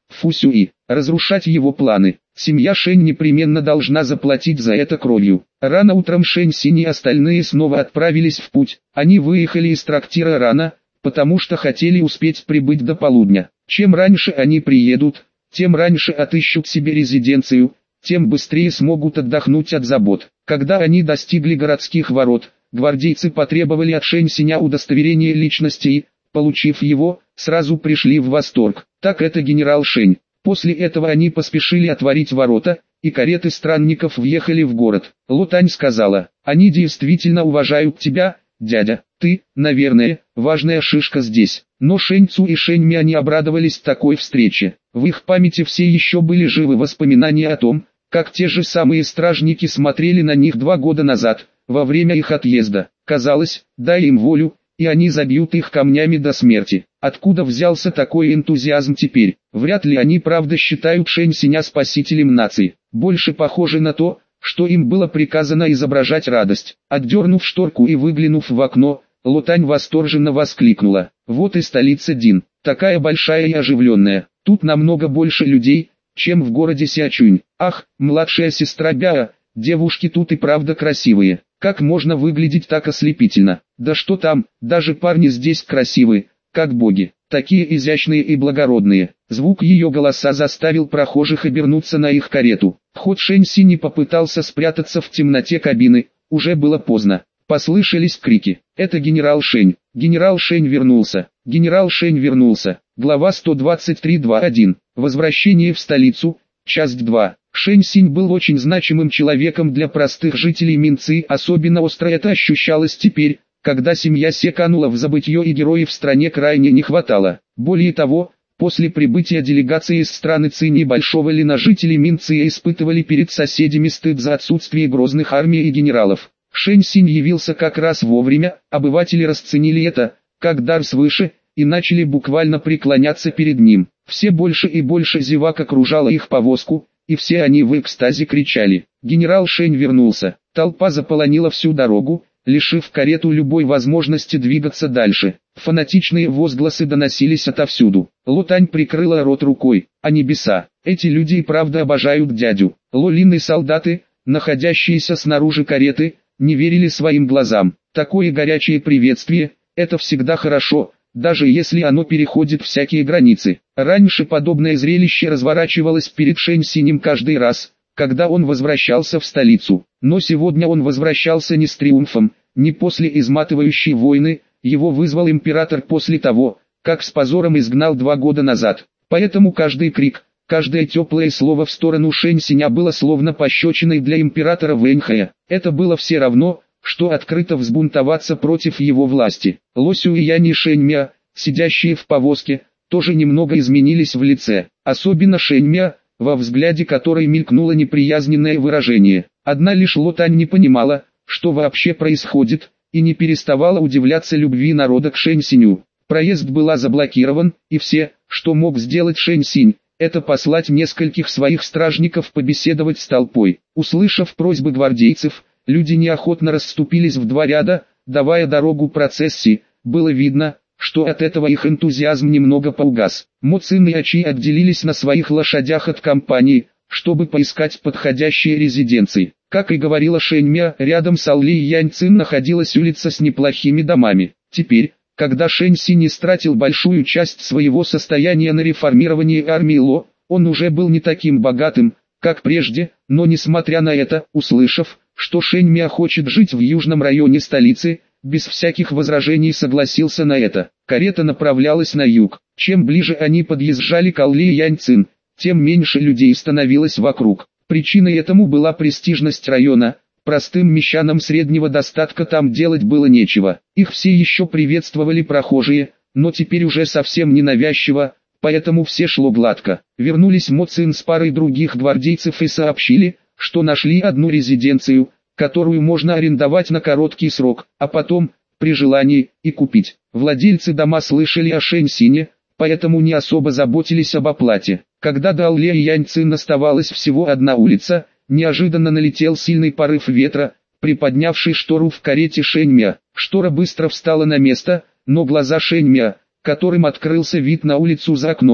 Фусюи, разрушать его планы. Семья Шэнь непременно должна заплатить за это кровью. Рано утром Шэнь Синь и остальные снова отправились в путь. Они выехали из трактира рано, потому что хотели успеть прибыть до полудня. Чем раньше они приедут, тем раньше отыщут себе резиденцию, тем быстрее смогут отдохнуть от забот. Когда они достигли городских ворот, гвардейцы потребовали от Шэнь Синя удостоверения личности и, получив его, сразу пришли в восторг. Так это генерал Шэнь. После этого они поспешили отворить ворота, и кареты странников въехали в город. Ло Тань сказала: «Они действительно уважают тебя, дядя. Ты, наверное, важная шишка здесь». Но Шэнь Цу и Шэнь Мя не обрадовались такой встрече. В их памяти все еще были живы воспоминания о том, как те же самые стражники смотрели на них два года назад, во время их отъезда. Казалось, дай им волю, и они забьют их камнями до смерти. Откуда взялся такой энтузиазм теперь? Вряд ли они правда считают Шэнь Синя спасителем нации. Больше похоже на то, что им было приказано изображать радость. Отдернув шторку и выглянув в окно, Ло Тань восторженно воскликнула: «Вот и столица Дин, такая большая и оживленная. Тут намного больше людей, чем в городе Сячунь. Ах, младшая сестра Бяа, девушки тут и правда красивые. Как можно выглядеть так ослепительно? Да что там, даже парни здесь красивые, как боги, такие изящные и благородные». Звук ее голоса заставил прохожих обернуться на их карету. Хоть Шэнь Синь не попытался спрятаться в темноте кабины, уже было поздно. Послышались крики: «Это генерал Шэнь! Генерал Шэнь вернулся! Генерал Шэнь вернулся!» Глава сто двадцать три точка один. Возвращение в столицу. Часть два. Шэнь Синь был очень значимым человеком для простых жителей Минцы, особенно остро это ощущалось теперь, когда семья Се канула в забытье и героев в стране крайне не хватало. Более того, после прибытия делегации из страны Цинь и Большого Лина жители Минцы испытывали перед соседями стыд за отсутствие грозных армий и генералов. Шэнь Синь явился как раз вовремя, обыватели расценили это, как дар свыше, и начали буквально преклоняться перед ним. Все больше и больше зевак окружало их повозку, и все они в экстазе кричали: «Генерал Шэнь вернулся!». Толпа заполонила всю дорогу, лишив карету любой возможности двигаться дальше. Фанатичные возгласы доносились отовсюду. Ло Тань прикрыла рот рукой. «А небеса! Эти люди и правда обожают дядю!». Ло Лин и солдаты, находящиеся снаружи кареты, не верили своим глазам. Такое горячее приветствие – это всегда хорошо, даже если оно переходит всякие границы. Раньше подобное зрелище разворачивалось перед Шэнь Синем каждый раз, когда он возвращался в столицу. Но сегодня он возвращался не с триумфом, не после изматывающей войны, его вызвал император после того, как с позором изгнал два года назад. Поэтому каждый крик, каждое теплое слово в сторону Шэнь Синя было словно пощечиной для императора Вэньхэя. Это было все равно, что открыто взбунтоваться против его власти. Ло Сюэянь и Шэнь Мя, сидящие в повозке, тоже немного изменились в лице. Особенно Шэнь Мя, во взгляде которой мелькнуло неприязненное выражение. Одна лишь Ло Тань не понимала, что вообще происходит, и не переставала удивляться любви народа к Шэнь Синю. Проезд был заблокирован, и все, что мог сделать Шэнь Синь, это послать нескольких своих стражников побеседовать с толпой. Услышав просьбы гвардейцев, люди неохотно расступились в два ряда, давая дорогу процессии. Было видно, что от этого их энтузиазм немного поугас. Мо Цин и Ачи отделились на своих лошадях от компании, чтобы поискать подходящие резиденции. Как и говорила Шэнь Мя, рядом с Алли и Янь Цин находилась улица с неплохими домами. Теперь, когда Шэнь Синь истратил большую часть своего состояния на реформирование армии Ло, он уже был не таким богатым, как прежде, но несмотря на это, услышав, что Шэнь Мя хочет жить в южном районе столицы, без всяких возражений согласился на это. Карета направлялась на юг. Чем ближе они подъезжали к Алли и Янь Цин, тем меньше людей становилось вокруг. Причиной этому была престижность района. Простым мещанам среднего достатка там делать было нечего. Их все еще приветствовали прохожие, но теперь уже совсем ненавязчиво, поэтому все шло гладко. Вернулись Мо Цин с парой других гвардейцев и сообщили, что нашли одну резиденцию, которую можно арендовать на короткий срок, а потом, при желании, и купить. Владельцы дома слышали о Шэнь Сине, поэтому не особо заботились об оплате. Когда до Алле и Янь Цин оставалась всего одна улица, неожиданно налетел сильный порыв ветра, приподнявший штору в карете Шэнь Мя. Штора быстро встала на место, но глаза Шэнь Мя, которым открылся вид на улицу за окном,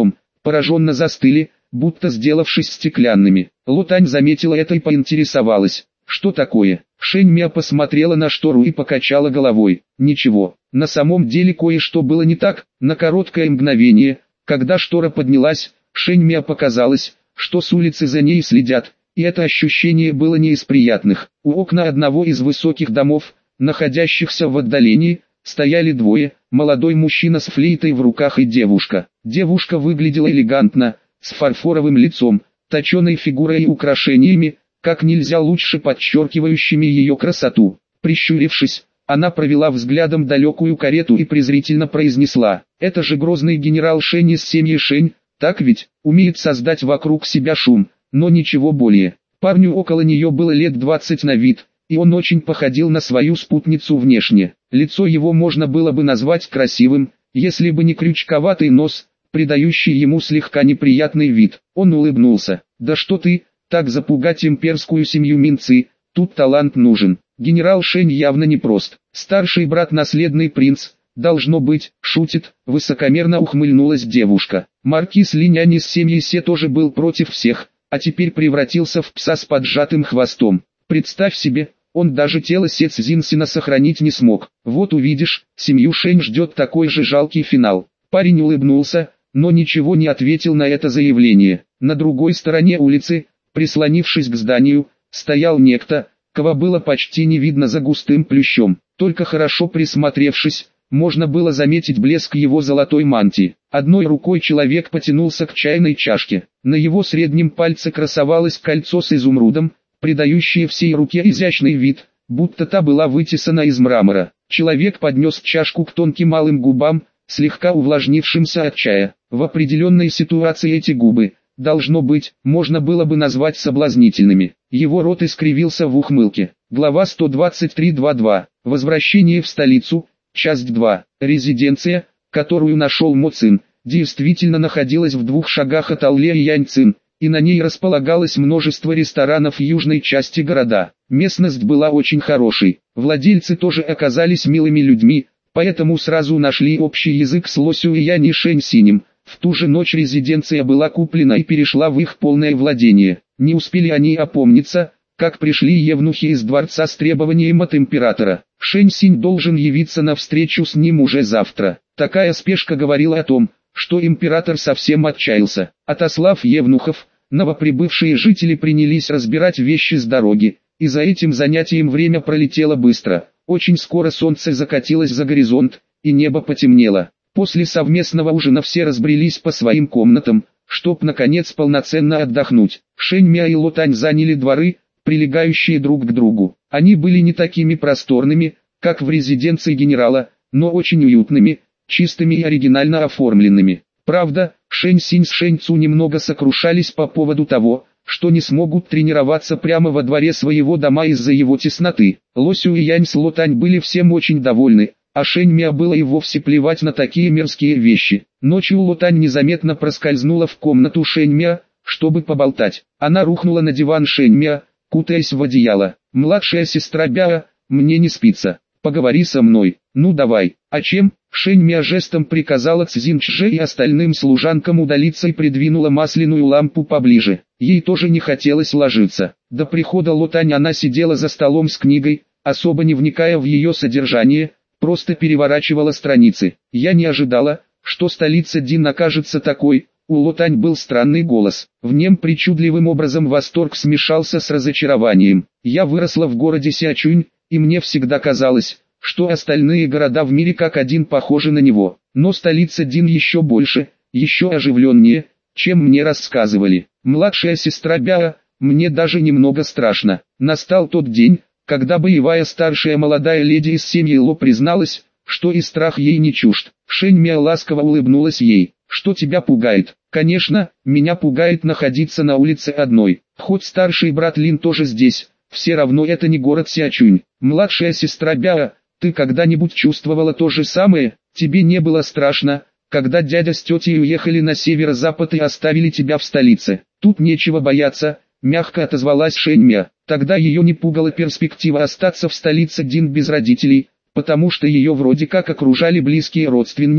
пораженно застыли, будто сделавшись стеклянными. Лотань заметила это и поинтересовалась: «Что такое?» Шэнь Мя посмотрела на штору и покачала головой. «Ничего, на самом деле кое-что было не так». На короткое мгновение, когда штора поднялась, Шэнь Мя показалось, что с улицы за ней следят, и это ощущение было не из приятных. У окна одного из высоких домов, находящихся в отдалении, стояли двое, молодой мужчина с флейтой в руках и девушка. Девушка выглядела элегантно, с фарфоровым лицом, точеной фигурой и украшениями, как нельзя лучше подчеркивающими ее красоту. Прищурившись, она провела взглядом далекую карету и презрительно произнесла: «Это же грозный генерал Шэнь из семьи Шэнь, так ведь, умеет создать вокруг себя шум, но ничего более». Парню около нее было лет двадцать на вид, и он очень походил на свою спутницу внешне. Лицо его можно было бы назвать красивым, если бы не крючковатый нос, придающий ему слегка неприятный вид. Он улыбнулся. «Да что ты, так запугать имперскую семью Минцы, тут талант нужен». Генерал Шэнь явно непрост. Старший брат наследный принц, должно быть, шутит, высокомерно ухмыльнулась девушка. Маркиз Линянь из семьи Се тоже был против всех, а теперь превратился в пса с поджатым хвостом. Представь себе, он даже тело Се Цзинсина сохранить не смог. Вот увидишь, семью Шэнь ждет такой же жалкий финал. Парень улыбнулся, но ничего не ответил на это заявление. На другой стороне улицы, прислонившись к зданию, стоял некто, кого было почти не видно за густым плющом. Только хорошо присмотревшись, можно было заметить блеск его золотой мантии. Одной рукой человек потянулся к чайной чашке. На его среднем пальце красовалось кольцо с изумрудом, придающее всей руке изящный вид, будто та была вытесана из мрамора. Человек поднес чашку к тонким малым губам, слегка увлажнившимся от чая. В определенной ситуации эти губы, должно быть, можно было бы назвать соблазнительными. Его рот искривился в ухмылке. Глава сто двадцать три двадцать два. Возвращение в столицу. Часть два. Резиденция, которую нашел Мо Цин, действительно находилась в двух шагах от Ауле и Яньцин, и на ней располагалось множество ресторанов южной части города. Местность была очень хорошей. Владельцы тоже оказались милыми людьми, поэтому сразу нашли общий язык с Лосю и Янь и Шэнь Синем. В ту же ночь резиденция была куплена и перешла в их полное владение. Не успели они опомниться, как пришли евнухи из дворца с требованием от императора. Шэнь Синь должен явиться на встречу с ним уже завтра. Такая спешка говорила о том, что император совсем отчаялся. Отослав евнухов, новоприбывшие жители принялись разбирать вещи с дороги, и за этим занятием время пролетело быстро. Очень скоро солнце закатилось за горизонт, и небо потемнело. После совместного ужина все разбрелись по своим комнатам, чтоб наконец полноценно отдохнуть. Шэнь Мя и Лотань заняли дворы, прилегающие друг к другу. Они были не такими просторными, как в резиденции генерала, но очень уютными, чистыми и оригинально оформленными. Правда, Шэнь Синь с Шэнь Цу немного сокрушались по поводу того, что не смогут тренироваться прямо во дворе своего дома из-за его тесноты. Лосю и Янь с Лотань были всем очень довольны, а Шэнь Мя было и вовсе плевать на такие мерзкие вещи. Ночью Лотань незаметно проскользнула в комнату Шэнь Мя, чтобы поболтать. Она рухнула на диван Шэнь Мя, кутаясь в одеяло. «Младшая сестра Бяо, мне не спится. Поговори со мной. Ну давай». «А чем?» Шэнь Мя жестом приказала Цзин Чже и остальным служанкам удалиться и придвинула масляную лампу поближе. Ей тоже не хотелось ложиться. До прихода Лотань она сидела за столом с книгой, особо не вникая в ее содержание, просто переворачивала страницы. «Я не ожидала, что столица Дин окажется такой». У Лотань был странный голос. В нем причудливым образом восторг смешался с разочарованием. «Я выросла в городе Сячунь, и мне всегда казалось, что остальные города в мире как один похожи на него. Но столица Дин еще больше, еще оживленнее, чем мне рассказывали. Младшая сестра Бяо, мне даже немного страшно». Настал тот день, когда боевая старшая молодая леди из семьи Ло призналась, что и страх ей не чужд. Шэнь Мя ласково улыбнулась ей. «Что тебя пугает?» «Конечно, меня пугает находиться на улице одной. Хоть старший брат Лин тоже здесь, все равно это не город Сячунь. Младшая сестра Бяо, ты когда-нибудь чувствовала то же самое? Тебе не было страшно, когда дядя с тетей уехали на северо-запад и оставили тебя в столице?» «Тут нечего бояться», — мягко отозвалась Шэнь Мя. Тогда ее не пугала перспектива остаться в столице Дин без родителей, потому что ее вроде как окружали близкие родственники,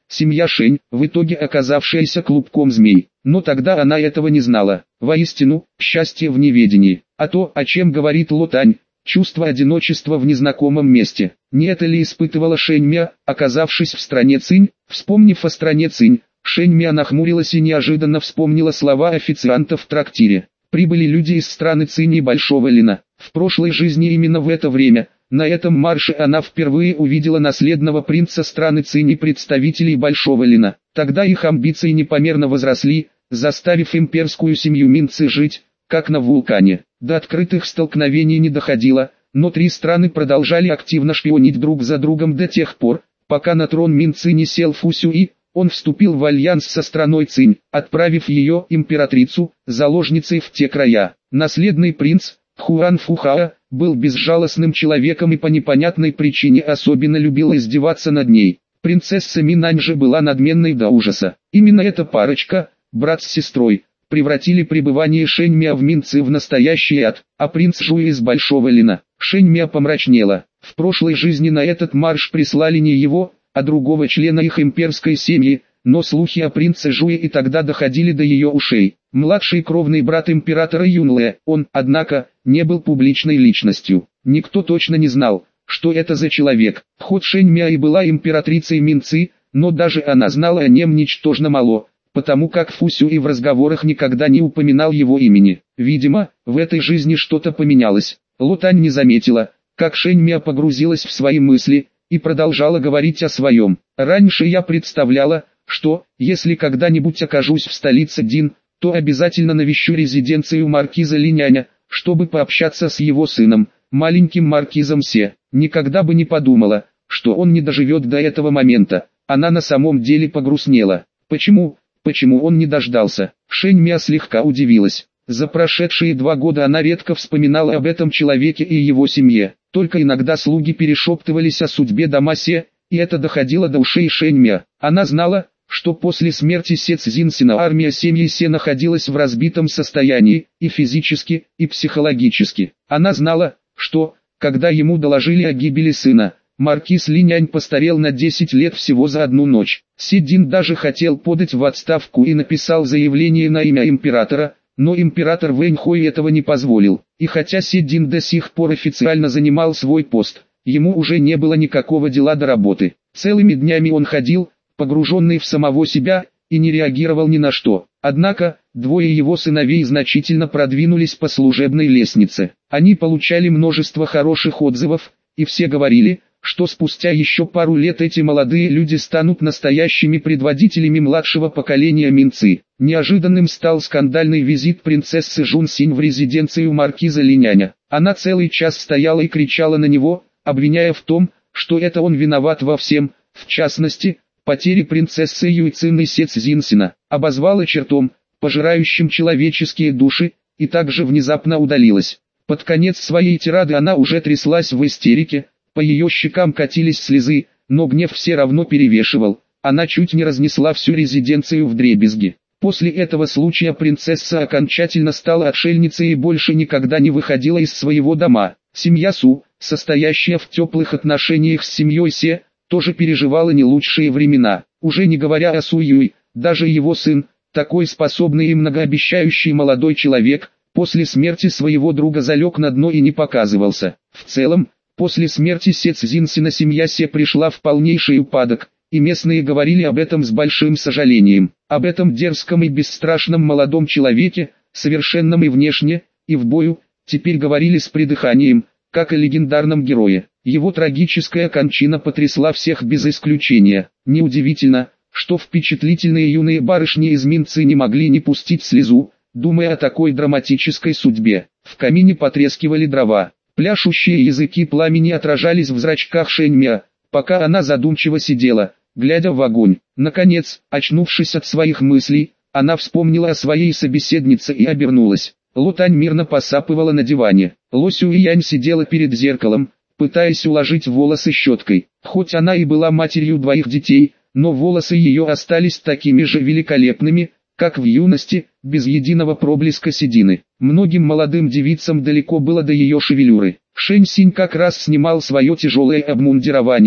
семья Шень, в итоге оказавшаяся клубком змей. Но тогда она этого не знала. Воистину, счастье в неведении. А то, о чем говорит Ло Тань, чувство одиночества в незнакомом месте. Не это ли испытывала Шень Мя, оказавшись в стране Цинь? Вспомнив о стране Цинь, Шень Мя нахмурилась и неожиданно вспомнила слова официанта в трактире. Прибыли люди из страны Цинь и Большого Лина. В прошлой жизни именно в это время, на этом марше она впервые увидела наследного принца страны Цинь и представителей Большого Лина. Тогда их амбиции непомерно возросли, заставив имперскую семью Минцы жить, как на вулкане. До открытых столкновений не доходило, но три страны продолжали активно шпионить друг за другом до тех пор, пока на трон Минцы не сел Фу Сюй. Он вступил в альянс со страной Цинь, отправив ее, императрицу, заложницей в те края. Наследный принц, Хуан Фухао, был безжалостным человеком и по непонятной причине особенно любил издеваться над ней. Принцесса Минань же была надменной до ужаса. Именно эта парочка, брат с сестрой, превратили пребывание Шень Мя в Минцы в настоящий ад, а принц Жуй из Большого Лина. Шень Мя помрачнела. В прошлой жизни на этот марш прислали не его, а другого члена их имперской семьи, но слухи о принце Жуе и тогда доходили до ее ушей. Младший кровный брат императора Юнле, он, однако, не был публичной личностью. Никто точно не знал, что это за человек. Хоть Шень Мя и была императрицей Минцы, но даже она знала о нем ничтожно мало, потому как Фу Сюй в разговорах никогда не упоминал его имени. Видимо, в этой жизни что-то поменялось. Ло Тань не заметила, как Шень Мя погрузилась в свои мысли, и продолжала говорить о своем. Раньше я представляла, что, если когда-нибудь окажусь в столице Дин, то обязательно навещу резиденцию маркиза Линяня, чтобы пообщаться с его сыном, маленьким маркизом Се. Никогда бы не подумала, что он не доживет до этого момента. Она на самом деле погрустнела. Почему? Почему он не дождался? Шень Мя слегка удивилась. За прошедшие два года она редко вспоминала об этом человеке и его семье. Только иногда слуги перешептывались о судьбе дома Се, и это доходило до ушей Шень Мя. Она знала, что после смерти Се Цзиньсина армия семьи Се находилась в разбитом состоянии, и физически, и психологически. Она знала, что, когда ему доложили о гибели сына, маркиз Линянь постарел на десять лет всего за одну ночь. Се Дин даже хотел подать в отставку и написал заявление на имя императора, но император Вэнь Хой этого не позволил. И хотя Се Дин до сих пор официально занимал свой пост, ему уже не было никакого дела до работы. Целыми днями он ходил, погруженный в самого себя, и не реагировал ни на что. Однако, двое его сыновей значительно продвинулись по служебной лестнице. Они получали множество хороших отзывов, и все говорили, что спустя еще пару лет эти молодые люди станут настоящими предводителями младшего поколения Минцы. Неожиданным стал скандальный визит принцессы Жун Синь в резиденцию маркиза Линяня. Она целый час стояла и кричала на него, обвиняя в том, что это он виноват во всем, в частности, потере принцессы Юйцин и Се Цзиньсина, обозвала чертом, пожирающим человеческие души, и также внезапно удалилась. Под конец своей тирады она уже тряслась в истерике, по ее щекам катились слезы, но гнев все равно перевешивал, она чуть не разнесла всю резиденцию вдребезги. После этого случая принцесса окончательно стала отшельницей и больше никогда не выходила из своего дома. Семья Су, состоящая в теплых отношениях с семьей Се, тоже переживала не лучшие времена. Уже не говоря о Су Юй, даже его сын, такой способный и многообещающий молодой человек, после смерти своего друга залег на дно и не показывался. В целом, после смерти Се Цзиньсина семья Се пришла в полнейший упадок, и местные говорили об этом с большим сожалением. Об этом дерзком и бесстрашном молодом человеке, совершенном и внешне, и в бою, теперь говорили с придыханием, как о легендарном герое. Его трагическая кончина потрясла всех без исключения. Неудивительно, что впечатлительные юные барышни из Минцы не могли не пустить слезу, думая о такой драматической судьбе. В камине потрескивали дрова. Пляшущие языки пламени отражались в зрачках Шень Мя, пока она задумчиво сидела, глядя в огонь. Наконец, очнувшись от своих мыслей, она вспомнила о своей собеседнице и обернулась. Ло Тань мирно посапывала на диване. Ло Сюйянь сидела перед зеркалом, пытаясь уложить волосы щеткой. Хоть она и была матерью двоих детей, но волосы ее остались такими же великолепными, как в юности, без единого проблеска седины. Многим молодым девицам далеко было до ее шевелюры. Шэнь Синь как раз снимал свое тяжелое обмундирование,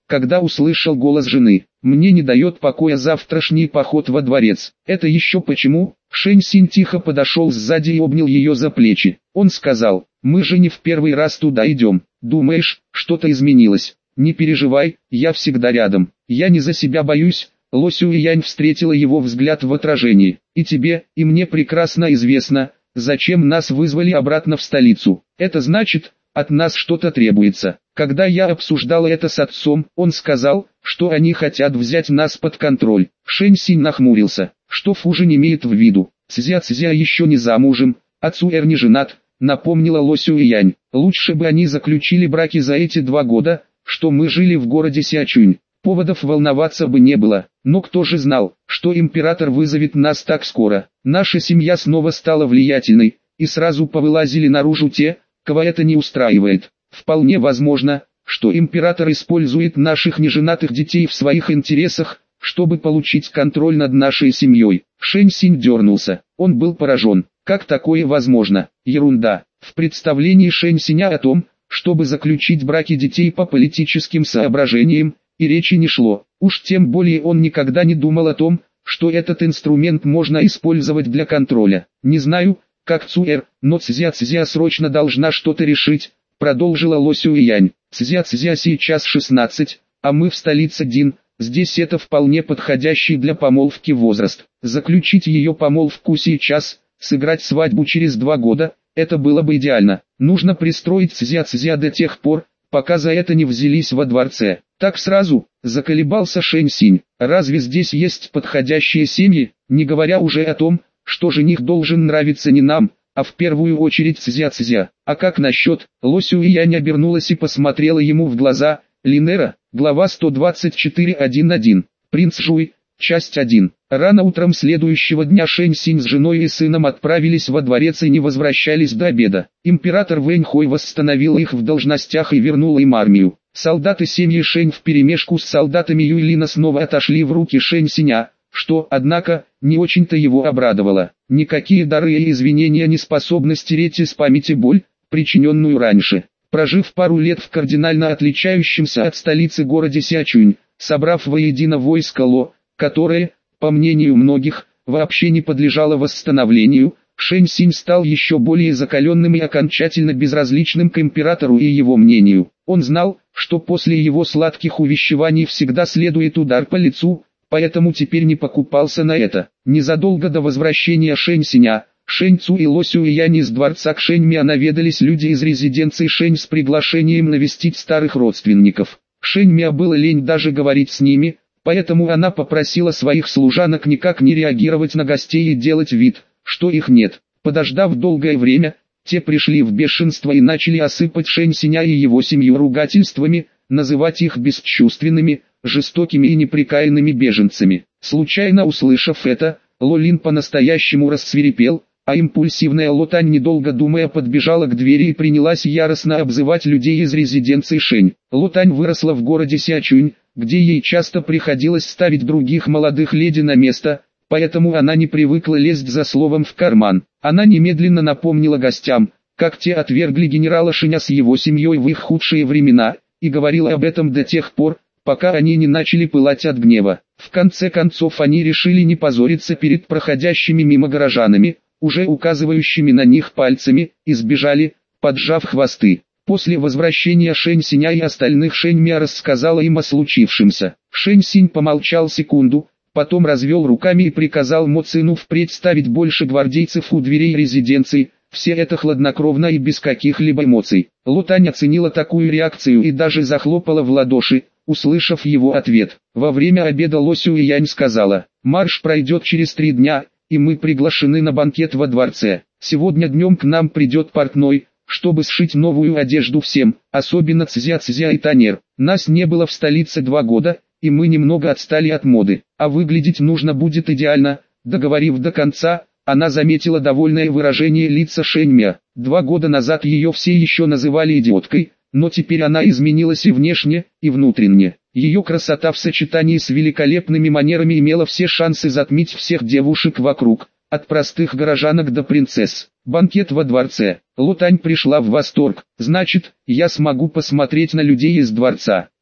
когда услышал голос жены. «Мне не дает покоя завтрашний поход во дворец». «Это еще почему?» Шэнь Синь тихо подошел сзади и обнял ее за плечи. Он сказал: «Мы же не в первый раз туда идем. Думаешь, что-то изменилось? Не переживай, я всегда рядом. Я не за себя боюсь». Ло Сюэянь встретила его взгляд в отражении. «И тебе, и мне прекрасно известно, зачем нас вызвали обратно в столицу. Это значит, от нас что-то требуется. Когда я обсуждала это с отцом, он сказал, что они хотят взять нас под контроль». Шэнь Синь нахмурился. «Что Фужин имеет в виду? Цзя Цзя еще не замужем, а Цуэр не женат», напомнила Ло Сюэянь. «Лучше бы они заключили браки за эти два года, что мы жили в городе Сяочунь. Поводов волноваться бы не было, но кто же знал, что император вызовет нас так скоро. Наша семья снова стала влиятельной, и сразу повылазили наружу те, кого это не устраивает. Вполне возможно, что император использует наших неженатых детей в своих интересах, чтобы получить контроль над нашей семьей». Шэнь Синь дернулся, он был поражен. Как такое возможно? Ерунда. В представлении Шэнь Синя о том, чтобы заключить браки детей по политическим соображениям, и речи не шло. Уж тем более он никогда не думал о том, что этот инструмент можно использовать для контроля. «Не знаю, как Цуэр, но Цзя Цзя срочно должна что-то решить», продолжила Ло Сюэянь. «Цзя Цзя сейчас шестнадцать, а мы в столице Дин, здесь это вполне подходящий для помолвки возраст. Заключить ее помолвку сейчас, сыграть свадьбу через два года, это было бы идеально. Нужно пристроить Цзя Цзя до тех пор, пока за это не взялись во дворце». «Так сразу?» – заколебался Шэнь Синь. «Разве здесь есть подходящие семьи, не говоря уже о том, что жених должен нравиться не нам, а в первую очередь Цзя Цзя? А как насчет?» Ло Сюэянь обернулась и посмотрела ему в глаза. Линера, глава сто двадцать четыре точка один. Принц Жуй, часть один. Рано утром следующего дня Шэнь Синь с женой и сыном отправились во дворец и не возвращались до обеда. Император Вэнь Хой восстановил их в должностях и вернул им армию. Солдаты семьи Шэнь вперемешку с солдатами Юйлина снова отошли в руки Шэнь Синя, что, однако, не очень-то его обрадовало. Никакие дары и извинения не способны стереть из памяти боль, причиненную раньше. Прожив пару лет в кардинально отличающемся от столицы городе Сяочунь, собрав воедино войско Ло, которое, по мнению многих, вообще не подлежало восстановлению, Шэнь Синь стал еще более закаленным и окончательно безразличным к императору и его мнению. Он знал, что после его сладких увещеваний всегда следует удар по лицу, поэтому теперь не покупался на это. Незадолго до возвращения Шэнь Синя, Шэнь Цу и Ло Сюэянь из дворца к Шэнь Мя наведались люди из резиденции Шэнь с приглашением навестить старых родственников. Шэнь Мя было лень даже говорить с ними, поэтому она попросила своих служанок никак не реагировать на гостей и делать вид, что их нет. Подождав долгое время, те пришли в бешенство и начали осыпать Шэнь Синя и его семью ругательствами, называть их бесчувственными, жестокими и неприкаянными беженцами. Случайно услышав это, Ло Лин по-настоящему рассвирепел, а импульсивная Ло Тань, недолго думая, подбежала к двери и принялась яростно обзывать людей из резиденции Шэнь. Ло Тань выросла в городе Сяочунь, где ей часто приходилось ставить других молодых леди на место, поэтому она не привыкла лезть за словом в карман. Она немедленно напомнила гостям, как те отвергли генерала Шэня с его семьей в их худшие времена, и говорила об этом до тех пор, пока они не начали пылать от гнева. В конце концов они решили не позориться перед проходящими мимо горожанами, уже указывающими на них пальцами, и сбежали, поджав хвосты. После возвращения Шэнь Синя и остальных Шэнь Мя рассказала им о случившемся. Шэнь Синь помолчал секунду, потом развел руками и приказал Мо Цину впредь ставить больше гвардейцев у дверей резиденции. Все это хладнокровно и без каких-либо эмоций. Ло Тань оценила такую реакцию и даже захлопала в ладоши, услышав его ответ. Во время обеда Ло Сюэянь сказала: «Марш пройдет через три дня, и мы приглашены на банкет во дворце. Сегодня днем к нам придет портной, чтобы сшить новую одежду всем, особенно Цзя Цзя и Танер. Нас не было в столице два года, и мы немного отстали от моды, а выглядеть нужно будет идеально». Договорив до конца, она заметила довольное выражение лица Шэнь Мя. Два года назад ее все еще называли идиоткой, но теперь она изменилась и внешне, и внутренне. Ее красота в сочетании с великолепными манерами имела все шансы затмить всех девушек вокруг, от простых горожанок до принцесс. Банкет во дворце. Ло Тань пришла в восторг. «Значит, я смогу посмотреть на людей из дворца.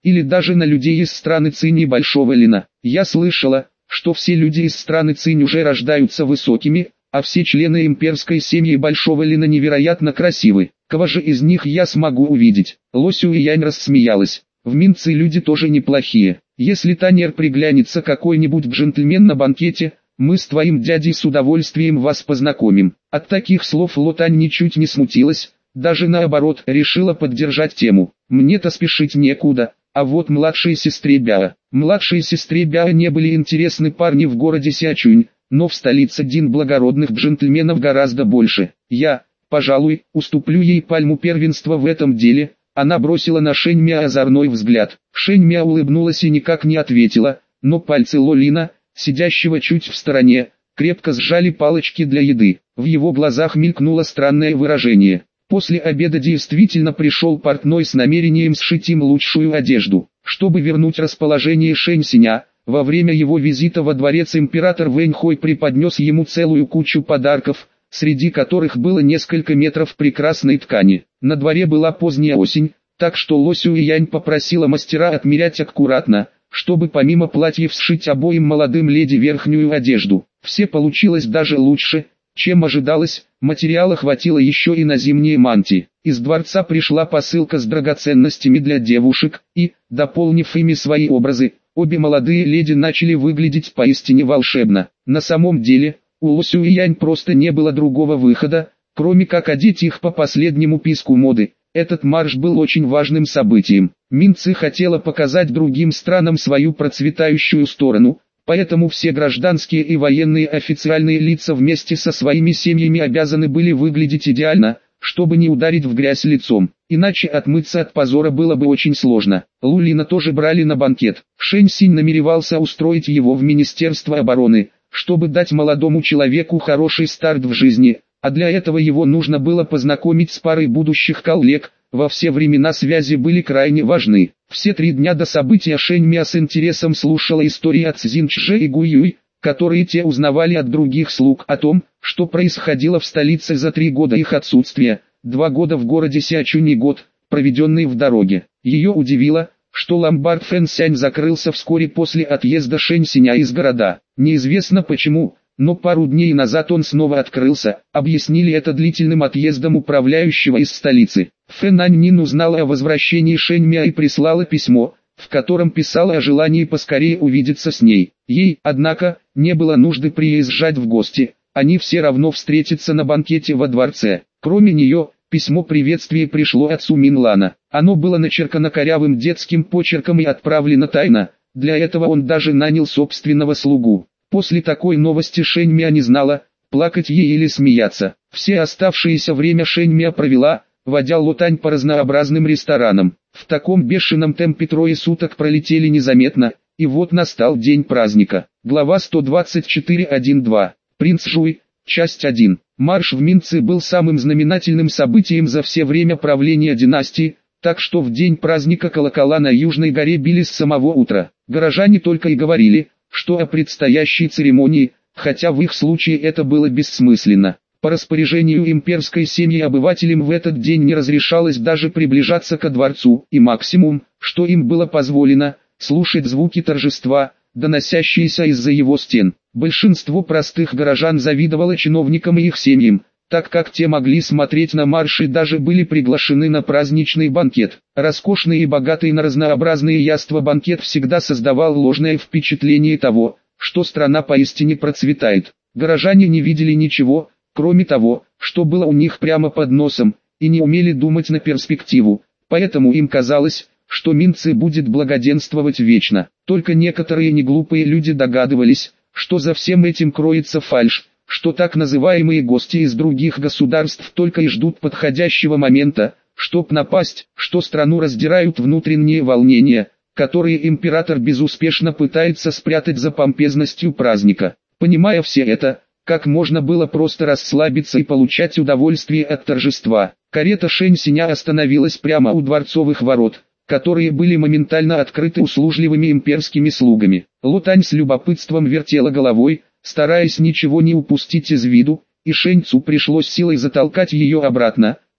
или даже на людей из страны Цинь и Большого Лина. Я слышала, что все люди из страны Цинь уже рождаются высокими, а все члены имперской семьи Большого Лина невероятно красивы. Кого же из них я смогу увидеть? Ло Сюэянь рассмеялась. В Минце люди тоже неплохие. Если Таньер приглянется какой-нибудь джентльмен на банкете, мы с твоим дядей с удовольствием вас познакомим. От таких слов Ло Тань ничуть не смутилась, даже наоборот, решила поддержать тему. Мне-то спешить некуда, а вот младшей сестре Бяо. Младшей сестре Бяо не были интересны парни в городе Сячунь, но в столице Дин благородных джентльменов гораздо больше. Я, пожалуй, уступлю ей пальму первенства в этом деле. Она бросила на Шэньмя озорной взгляд. Шэньмя улыбнулась и никак не ответила, но пальцы Ло Лина, сидящего чуть в стороне, крепко сжали палочки для еды. В его глазах мелькнуло странное выражение. После обеда действительно пришел портной с намерением сшить им лучшую одежду. Чтобы вернуть расположение Шэнь Синя, во время его визита во дворец император Вэнь Хой преподнес ему целую кучу подарков, среди которых было несколько метров прекрасной ткани. На дворе была поздняя осень, так что Ло Сюэянь попросила мастера отмерять аккуратно, чтобы помимо платьев сшить обоим молодым леди верхнюю одежду. Все получилось даже лучше, чем ожидалось, материала хватило еще и на зимние мантии. Из дворца пришла посылка с драгоценностями для девушек, и, дополнив ими свои образы, обе молодые леди начали выглядеть поистине волшебно. На самом деле, у Ло Сюэянь просто не было другого выхода, кроме как одеть их по последнему писку моды. Этот марш был очень важным событием. Минцы хотела показать другим странам свою процветающую сторону, поэтому все гражданские и военные официальные лица вместе со своими семьями обязаны были выглядеть идеально, чтобы не ударить в грязь лицом, иначе отмыться от позора было бы очень сложно. Лу Лина тоже брали на банкет. Шэнь Синь намеревался устроить его в Министерство обороны, чтобы дать молодому человеку хороший старт в жизни, а для этого его нужно было познакомить с парой будущих коллег. Во все времена связи были крайне важны. Все три дня до события Шэнь Мя с интересом слушала истории от Цзин Чжэ и Гу Юй, которые те узнавали от других слуг о том, что происходило в столице за три года их отсутствия, два года в городе Сячунь и год, проведенный в дороге. Ее удивило, что ломбард Фэн Сянь закрылся вскоре после отъезда Шэнь Синя из города. Неизвестно почему, но пару дней назад он снова открылся, объяснили это длительным отъездом управляющего из столицы. Фэн Аньнин узнала о возвращении Шэнь Мя и прислала письмо, в котором писала о желании поскорее увидеться с ней. Ей, однако, не было нужды приезжать в гости, они все равно встретятся на банкете во дворце. Кроме нее, письмо приветствия пришло от Су Минлана. Оно было начеркано корявым детским почерком и отправлено тайно, для этого он даже нанял собственного слугу. После такой новости Шэнь Мя не знала, плакать ей или смеяться. Все оставшееся время Шэнь Мя провела, водя Ло Тань по разнообразным ресторанам. В таком бешеном темпе трое суток пролетели незаметно, и вот настал день праздника. Глава сто двадцать четыре точка один точка два. Принц Жуй, часть один. Марш в Минце был самым знаменательным событием за все время правления династии, так что в день праздника колокола на Южной горе били с самого утра. Горожане только и говорили, что о предстоящей церемонии, хотя в их случае это было бессмысленно. По распоряжению имперской семьи обывателям в этот день не разрешалось даже приближаться ко дворцу, и максимум, что им было позволено, слушать звуки торжества, доносящиеся из-за его стен. Большинство простых горожан завидовало чиновникам и их семьям, так как те могли смотреть на марш и даже были приглашены на праздничный банкет. Роскошный и богатый на разнообразные яства банкет всегда создавал ложное впечатление того, что страна поистине процветает. Горожане не видели ничего, кроме того, что было у них прямо под носом, и не умели думать на перспективу, поэтому им казалось, что Минце будет благоденствовать вечно. Только некоторые неглупые люди догадывались, что за всем этим кроется фальшь, что так называемые гости из других государств только и ждут подходящего момента, чтоб напасть, что страну раздирают внутренние волнения, которые император безуспешно пытается спрятать за помпезностью праздника. Понимая все это, как можно было просто расслабиться и получать удовольствие от торжества. Карета Шэнь Синя остановилась прямо у дворцовых ворот, которые были моментально открыты услужливыми имперскими слугами. Ло Тань с любопытством вертела головой, стараясь ничего не упустить из виду, и Шэнь Цу пришлось силой затолкать ее обратно,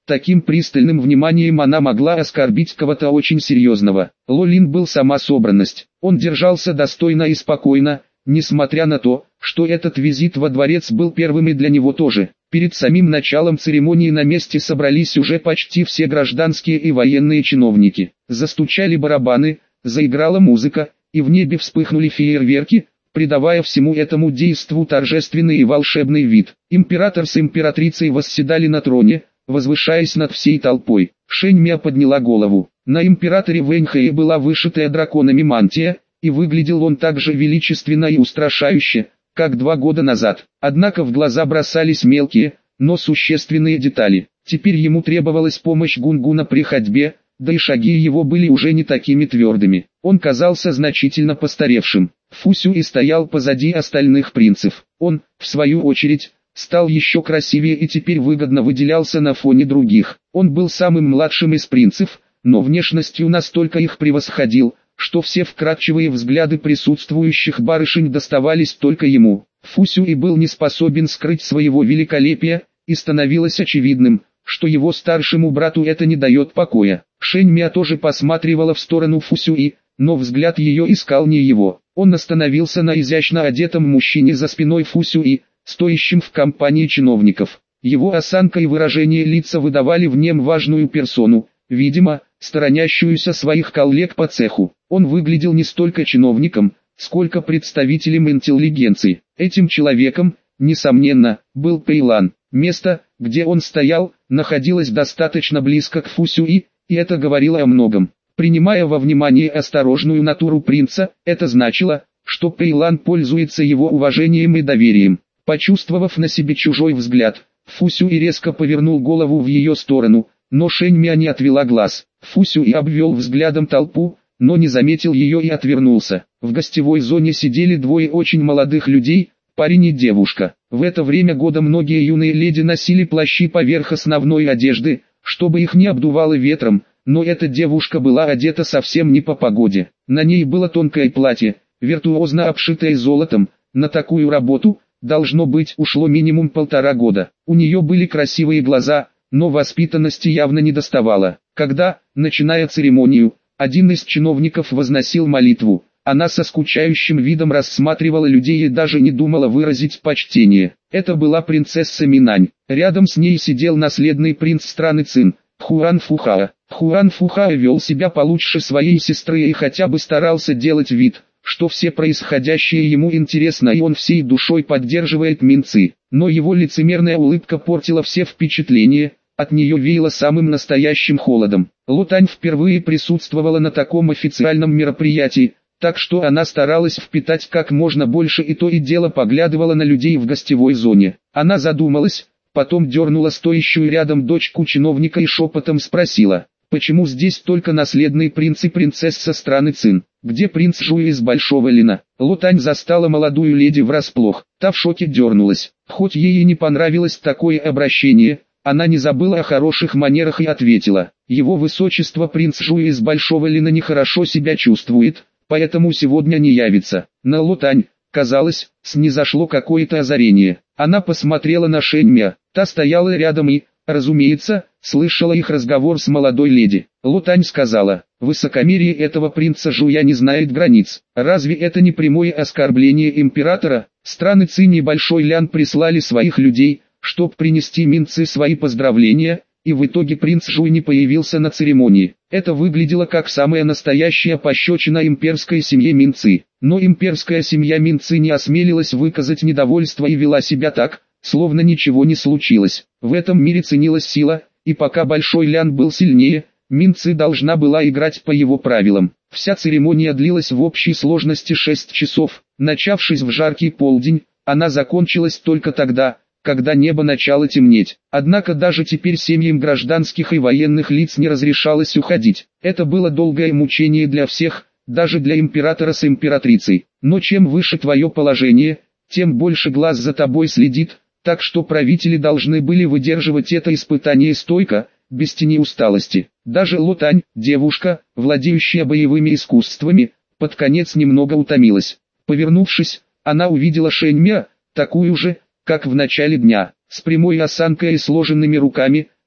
Таким пристальным вниманием она могла оскорбить кого-то очень серьезного. Ло Лин был сама собранность. Он держался достойно и спокойно, несмотря на то, что этот визит во дворец был первым и для него тоже. Перед самим началом церемонии на месте собрались уже почти все гражданские и военные чиновники. Застучали барабаны, заиграла музыка, и в небе вспыхнули фейерверки, придавая всему этому действу торжественный и волшебный вид. Император с императрицей восседали на троне, возвышаясь над всей толпой. Шэньмя подняла голову. На императоре Вэньхае была вышитая драконами мантия, и выглядел он так же величественно и устрашающе, как два года назад. Однако в глаза бросались мелкие, но существенные детали. Теперь ему требовалась помощь Гунгуна при ходьбе, да и шаги его были уже не такими твердыми. Он казался значительно постаревшим. Фу Сюй стоял позади остальных принцев. Он, в свою очередь, стал еще красивее и теперь выгодно выделялся на фоне других. Он был самым младшим из принцев, но внешностью настолько их превосходил, что все вкрадчивые взгляды присутствующих барышень доставались только ему. Фу Сюй был не способен скрыть своего великолепия, и становилось очевидным, что его старшему брату это не дает покоя. Шэньмя тоже посматривала в сторону Фу Сюй, но взгляд ее искал не его. Он остановился на изящно одетом мужчине за спиной Фу Сюй, стоящим в компании чиновников. Его осанка и выражение лица выдавали в нем важную персону, видимо, сторонящуюся своих коллег по цеху. Он выглядел не столько чиновником, сколько представителем интеллигенции. Этим человеком, несомненно, был Пэйлан. Место, где он стоял, находилось достаточно близко к Фу Сюй, и это говорило о многом. Принимая во внимание осторожную натуру принца, это значило, что Пэйлан пользуется его уважением и доверием. Почувствовав на себе чужой взгляд, Фу Сюй резко повернул голову в ее сторону, но Шэньмя не отвела глаз. Фу Сюй обвел взглядом толпу, но не заметил ее и отвернулся. В гостевой зоне сидели двое очень молодых людей, парень и девушка. В это время года многие юные леди носили плащи поверх основной одежды, чтобы их не обдувало ветром, но эта девушка была одета совсем не по погоде. На ней было тонкое платье, виртуозно обшитое золотом. На такую работу, должно быть, ушло минимум полтора года. У нее были красивые глаза, но воспитанности явно не доставало. Когда, начиная церемонию, один из чиновников возносил молитву, она со скучающим видом рассматривала людей и даже не думала выразить почтение. Это была принцесса Минань. Рядом с ней сидел наследный принц страны Цин, Хуан Фухао. Хуан Фухао вел себя получше своей сестры и хотя бы старался делать вид, что все происходящее ему интересно и он всей душой поддерживает Минцы. Но его лицемерная улыбка портила все впечатления, от нее веяло самым настоящим холодом. Ло Тань впервые присутствовала на таком официальном мероприятии, так что она старалась впитать как можно больше и то и дело поглядывала на людей в гостевой зоне. Она задумалась, потом дернула стоящую рядом дочку чиновника и шепотом спросила: «Почему здесь только наследный принц и принцесса страны Цин? Где принц Жуй из Большого Лина?» Ло Тань застала молодую леди врасплох. Та в шоке дернулась. Хоть ей и не понравилось такое обращение, она не забыла о хороших манерах и ответила: «Его высочество принц Жуй из Большого Лина нехорошо себя чувствует, поэтому сегодня не явится». На Ло Тань, казалось, снизошло какое-то озарение. Она посмотрела на Шэньмя. Та стояла рядом и, разумеется, слышала их разговор с молодой леди. Ло Тань сказала: «Высокомерие этого принца Жуя не знает границ. Разве это не прямое оскорбление императора?» Страны Цинь и Большой Лян прислали своих людей, чтобы принести Минцы свои поздравления, и в итоге принц Жуй не появился на церемонии. Это выглядело как самая настоящая пощечина имперской семье Минцы. Но имперская семья Минцы не осмелилась выказать недовольство и вела себя так, словно ничего не случилось. В этом мире ценилась сила, и пока Большой Лян был сильнее, Минцы должна была играть по его правилам. Вся церемония длилась в общей сложности шесть часов. Начавшись в жаркий полдень, она закончилась только тогда, когда небо начало темнеть. Однако даже теперь семьям гражданских и военных лиц не разрешалось уходить. Это было долгое мучение для всех, даже для императора с императрицей. Но чем выше твое положение, тем больше глаз за тобой следит, так что правители должны были выдерживать это испытание стойко, без тени усталости. Даже Ло Тань, девушка, владеющая боевыми искусствами, под конец немного утомилась. Повернувшись, она увидела Шэньмя, такую же, как в начале дня, с прямой осанкой и сложенными руками,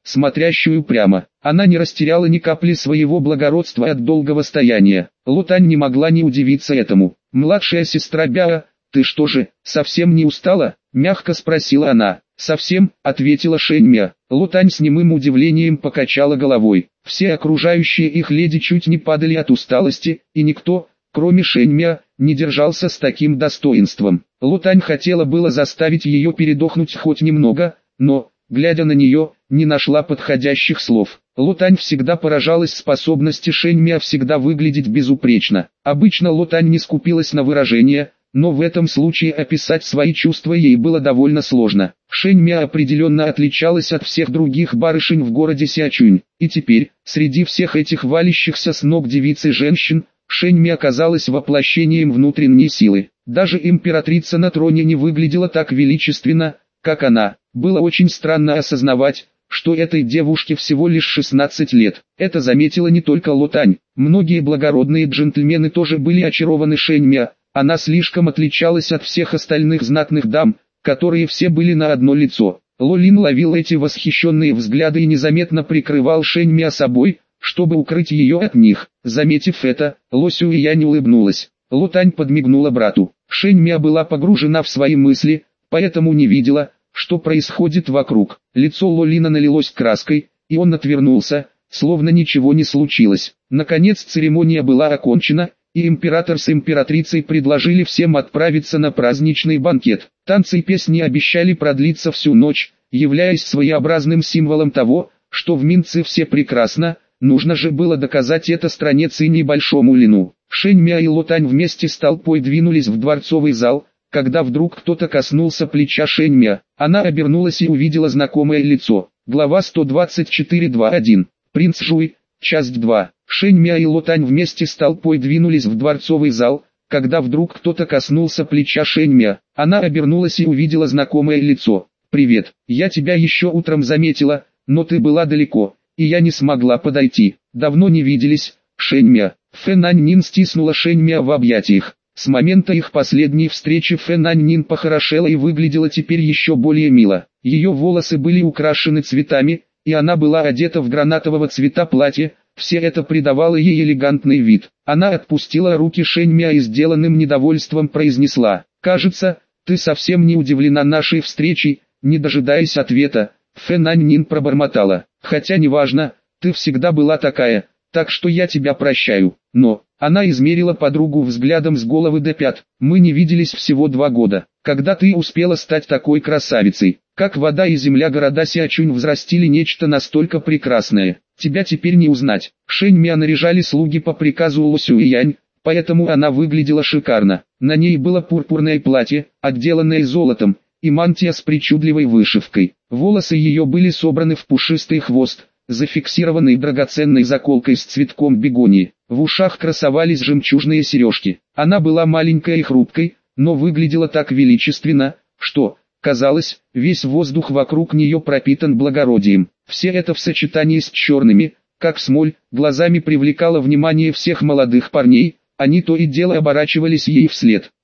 смотрящую прямо. Она не растеряла ни капли своего благородства от долгого стояния. Лотань не могла не удивиться этому. «Младшая сестра Бяо, ты что же, совсем не устала?» – мягко спросила она. «Совсем», – ответила Шэньмя. Лотань с немым удивлением покачала головой. Все окружающие их леди чуть не падали от усталости, и никто, кроме Шэньмя, не держался с таким достоинством. Лотань хотела было заставить ее передохнуть хоть немного, но, глядя на нее, не нашла подходящих слов. Лотань всегда поражалась способности Шэньмя всегда выглядеть безупречно. Обычно Лотань не скупилась на выражения, но в этом случае описать свои чувства ей было довольно сложно. Шэньмя определенно отличалась от всех других барышень в городе Сиачунь, и теперь, среди всех этих валящихся с ног девиц и женщин, Шэньмя оказалась воплощением внутренней силы. Даже императрица на троне не выглядела так величественно, как она. Было очень странно осознавать, что этой девушке всего лишь шестнадцать лет. Это заметила не только Лотань. Многие благородные джентльмены тоже были очарованы Шэньмя. Она слишком отличалась от всех остальных знатных дам, которые все были на одно лицо. Лолин ловил эти восхищенные взгляды и незаметно прикрывал Шэньмя собой, чтобы укрыть ее от них. Заметив это, Ло Сюэянь улыбнулась. Лотань подмигнула брату. Шэньмя была погружена в свои мысли, поэтому не видела, что происходит вокруг. Лицо Лолина налилось краской, и он отвернулся, словно ничего не случилось. Наконец церемония была окончена, и император с императрицей предложили всем отправиться на праздничный банкет. Танцы и песни обещали продлиться всю ночь, являясь своеобразным символом того, что в Минце все прекрасно. Нужно же было доказать это стране Ци небольшому Лину. Шэньмя и Лотань вместе с толпой двинулись в дворцовый зал, когда вдруг кто-то коснулся плеча Шэньмя. Она обернулась и увидела знакомое лицо. Глава сто двадцать четыре двадцать один. Принц Жуй, часть два. Шэньмя и Лотань вместе с толпой двинулись в дворцовый зал, когда вдруг кто-то коснулся плеча Шэньмя. Она обернулась и увидела знакомое лицо. «Привет, я тебя еще утром заметила, но ты была далеко, и я не смогла подойти. Давно не виделись, Шэньмя». Фэнань Нин стиснула Шэньмя в объятиях. С момента их последней встречи Фэнань Нин похорошела и выглядела теперь еще более мило. Ее волосы были украшены цветами, и она была одета в гранатового цвета платье, все это придавало ей элегантный вид. Она отпустила руки Шэньмя и сделанным недовольством произнесла: «Кажется, ты совсем не удивлена нашей встречей». Не дожидаясь ответа, Фэнань Нин пробормотала: «Хотя неважно, ты всегда была такая, так что я тебя прощаю». Но, она измерила подругу взглядом с головы до пят. «Мы не виделись всего два года. Когда ты успела стать такой красавицей? Как вода и земля города Сиачунь взрастили нечто настолько прекрасное. Тебя теперь не узнать». Шэньмя наряжали слуги по приказу Ло Сюэянь, поэтому она выглядела шикарно. На ней было пурпурное платье, отделанное золотом, и мантия с причудливой вышивкой. Волосы ее были собраны в пушистый хвост, зафиксированный драгоценной заколкой с цветком бегонии. В ушах красовались жемчужные сережки. Она была маленькой и хрупкой, но выглядела так величественно, что, казалось, весь воздух вокруг нее пропитан благородием. Все это в сочетании с черными, как смоль, глазами привлекало внимание всех молодых парней, они то и дело оборачивались ей вслед.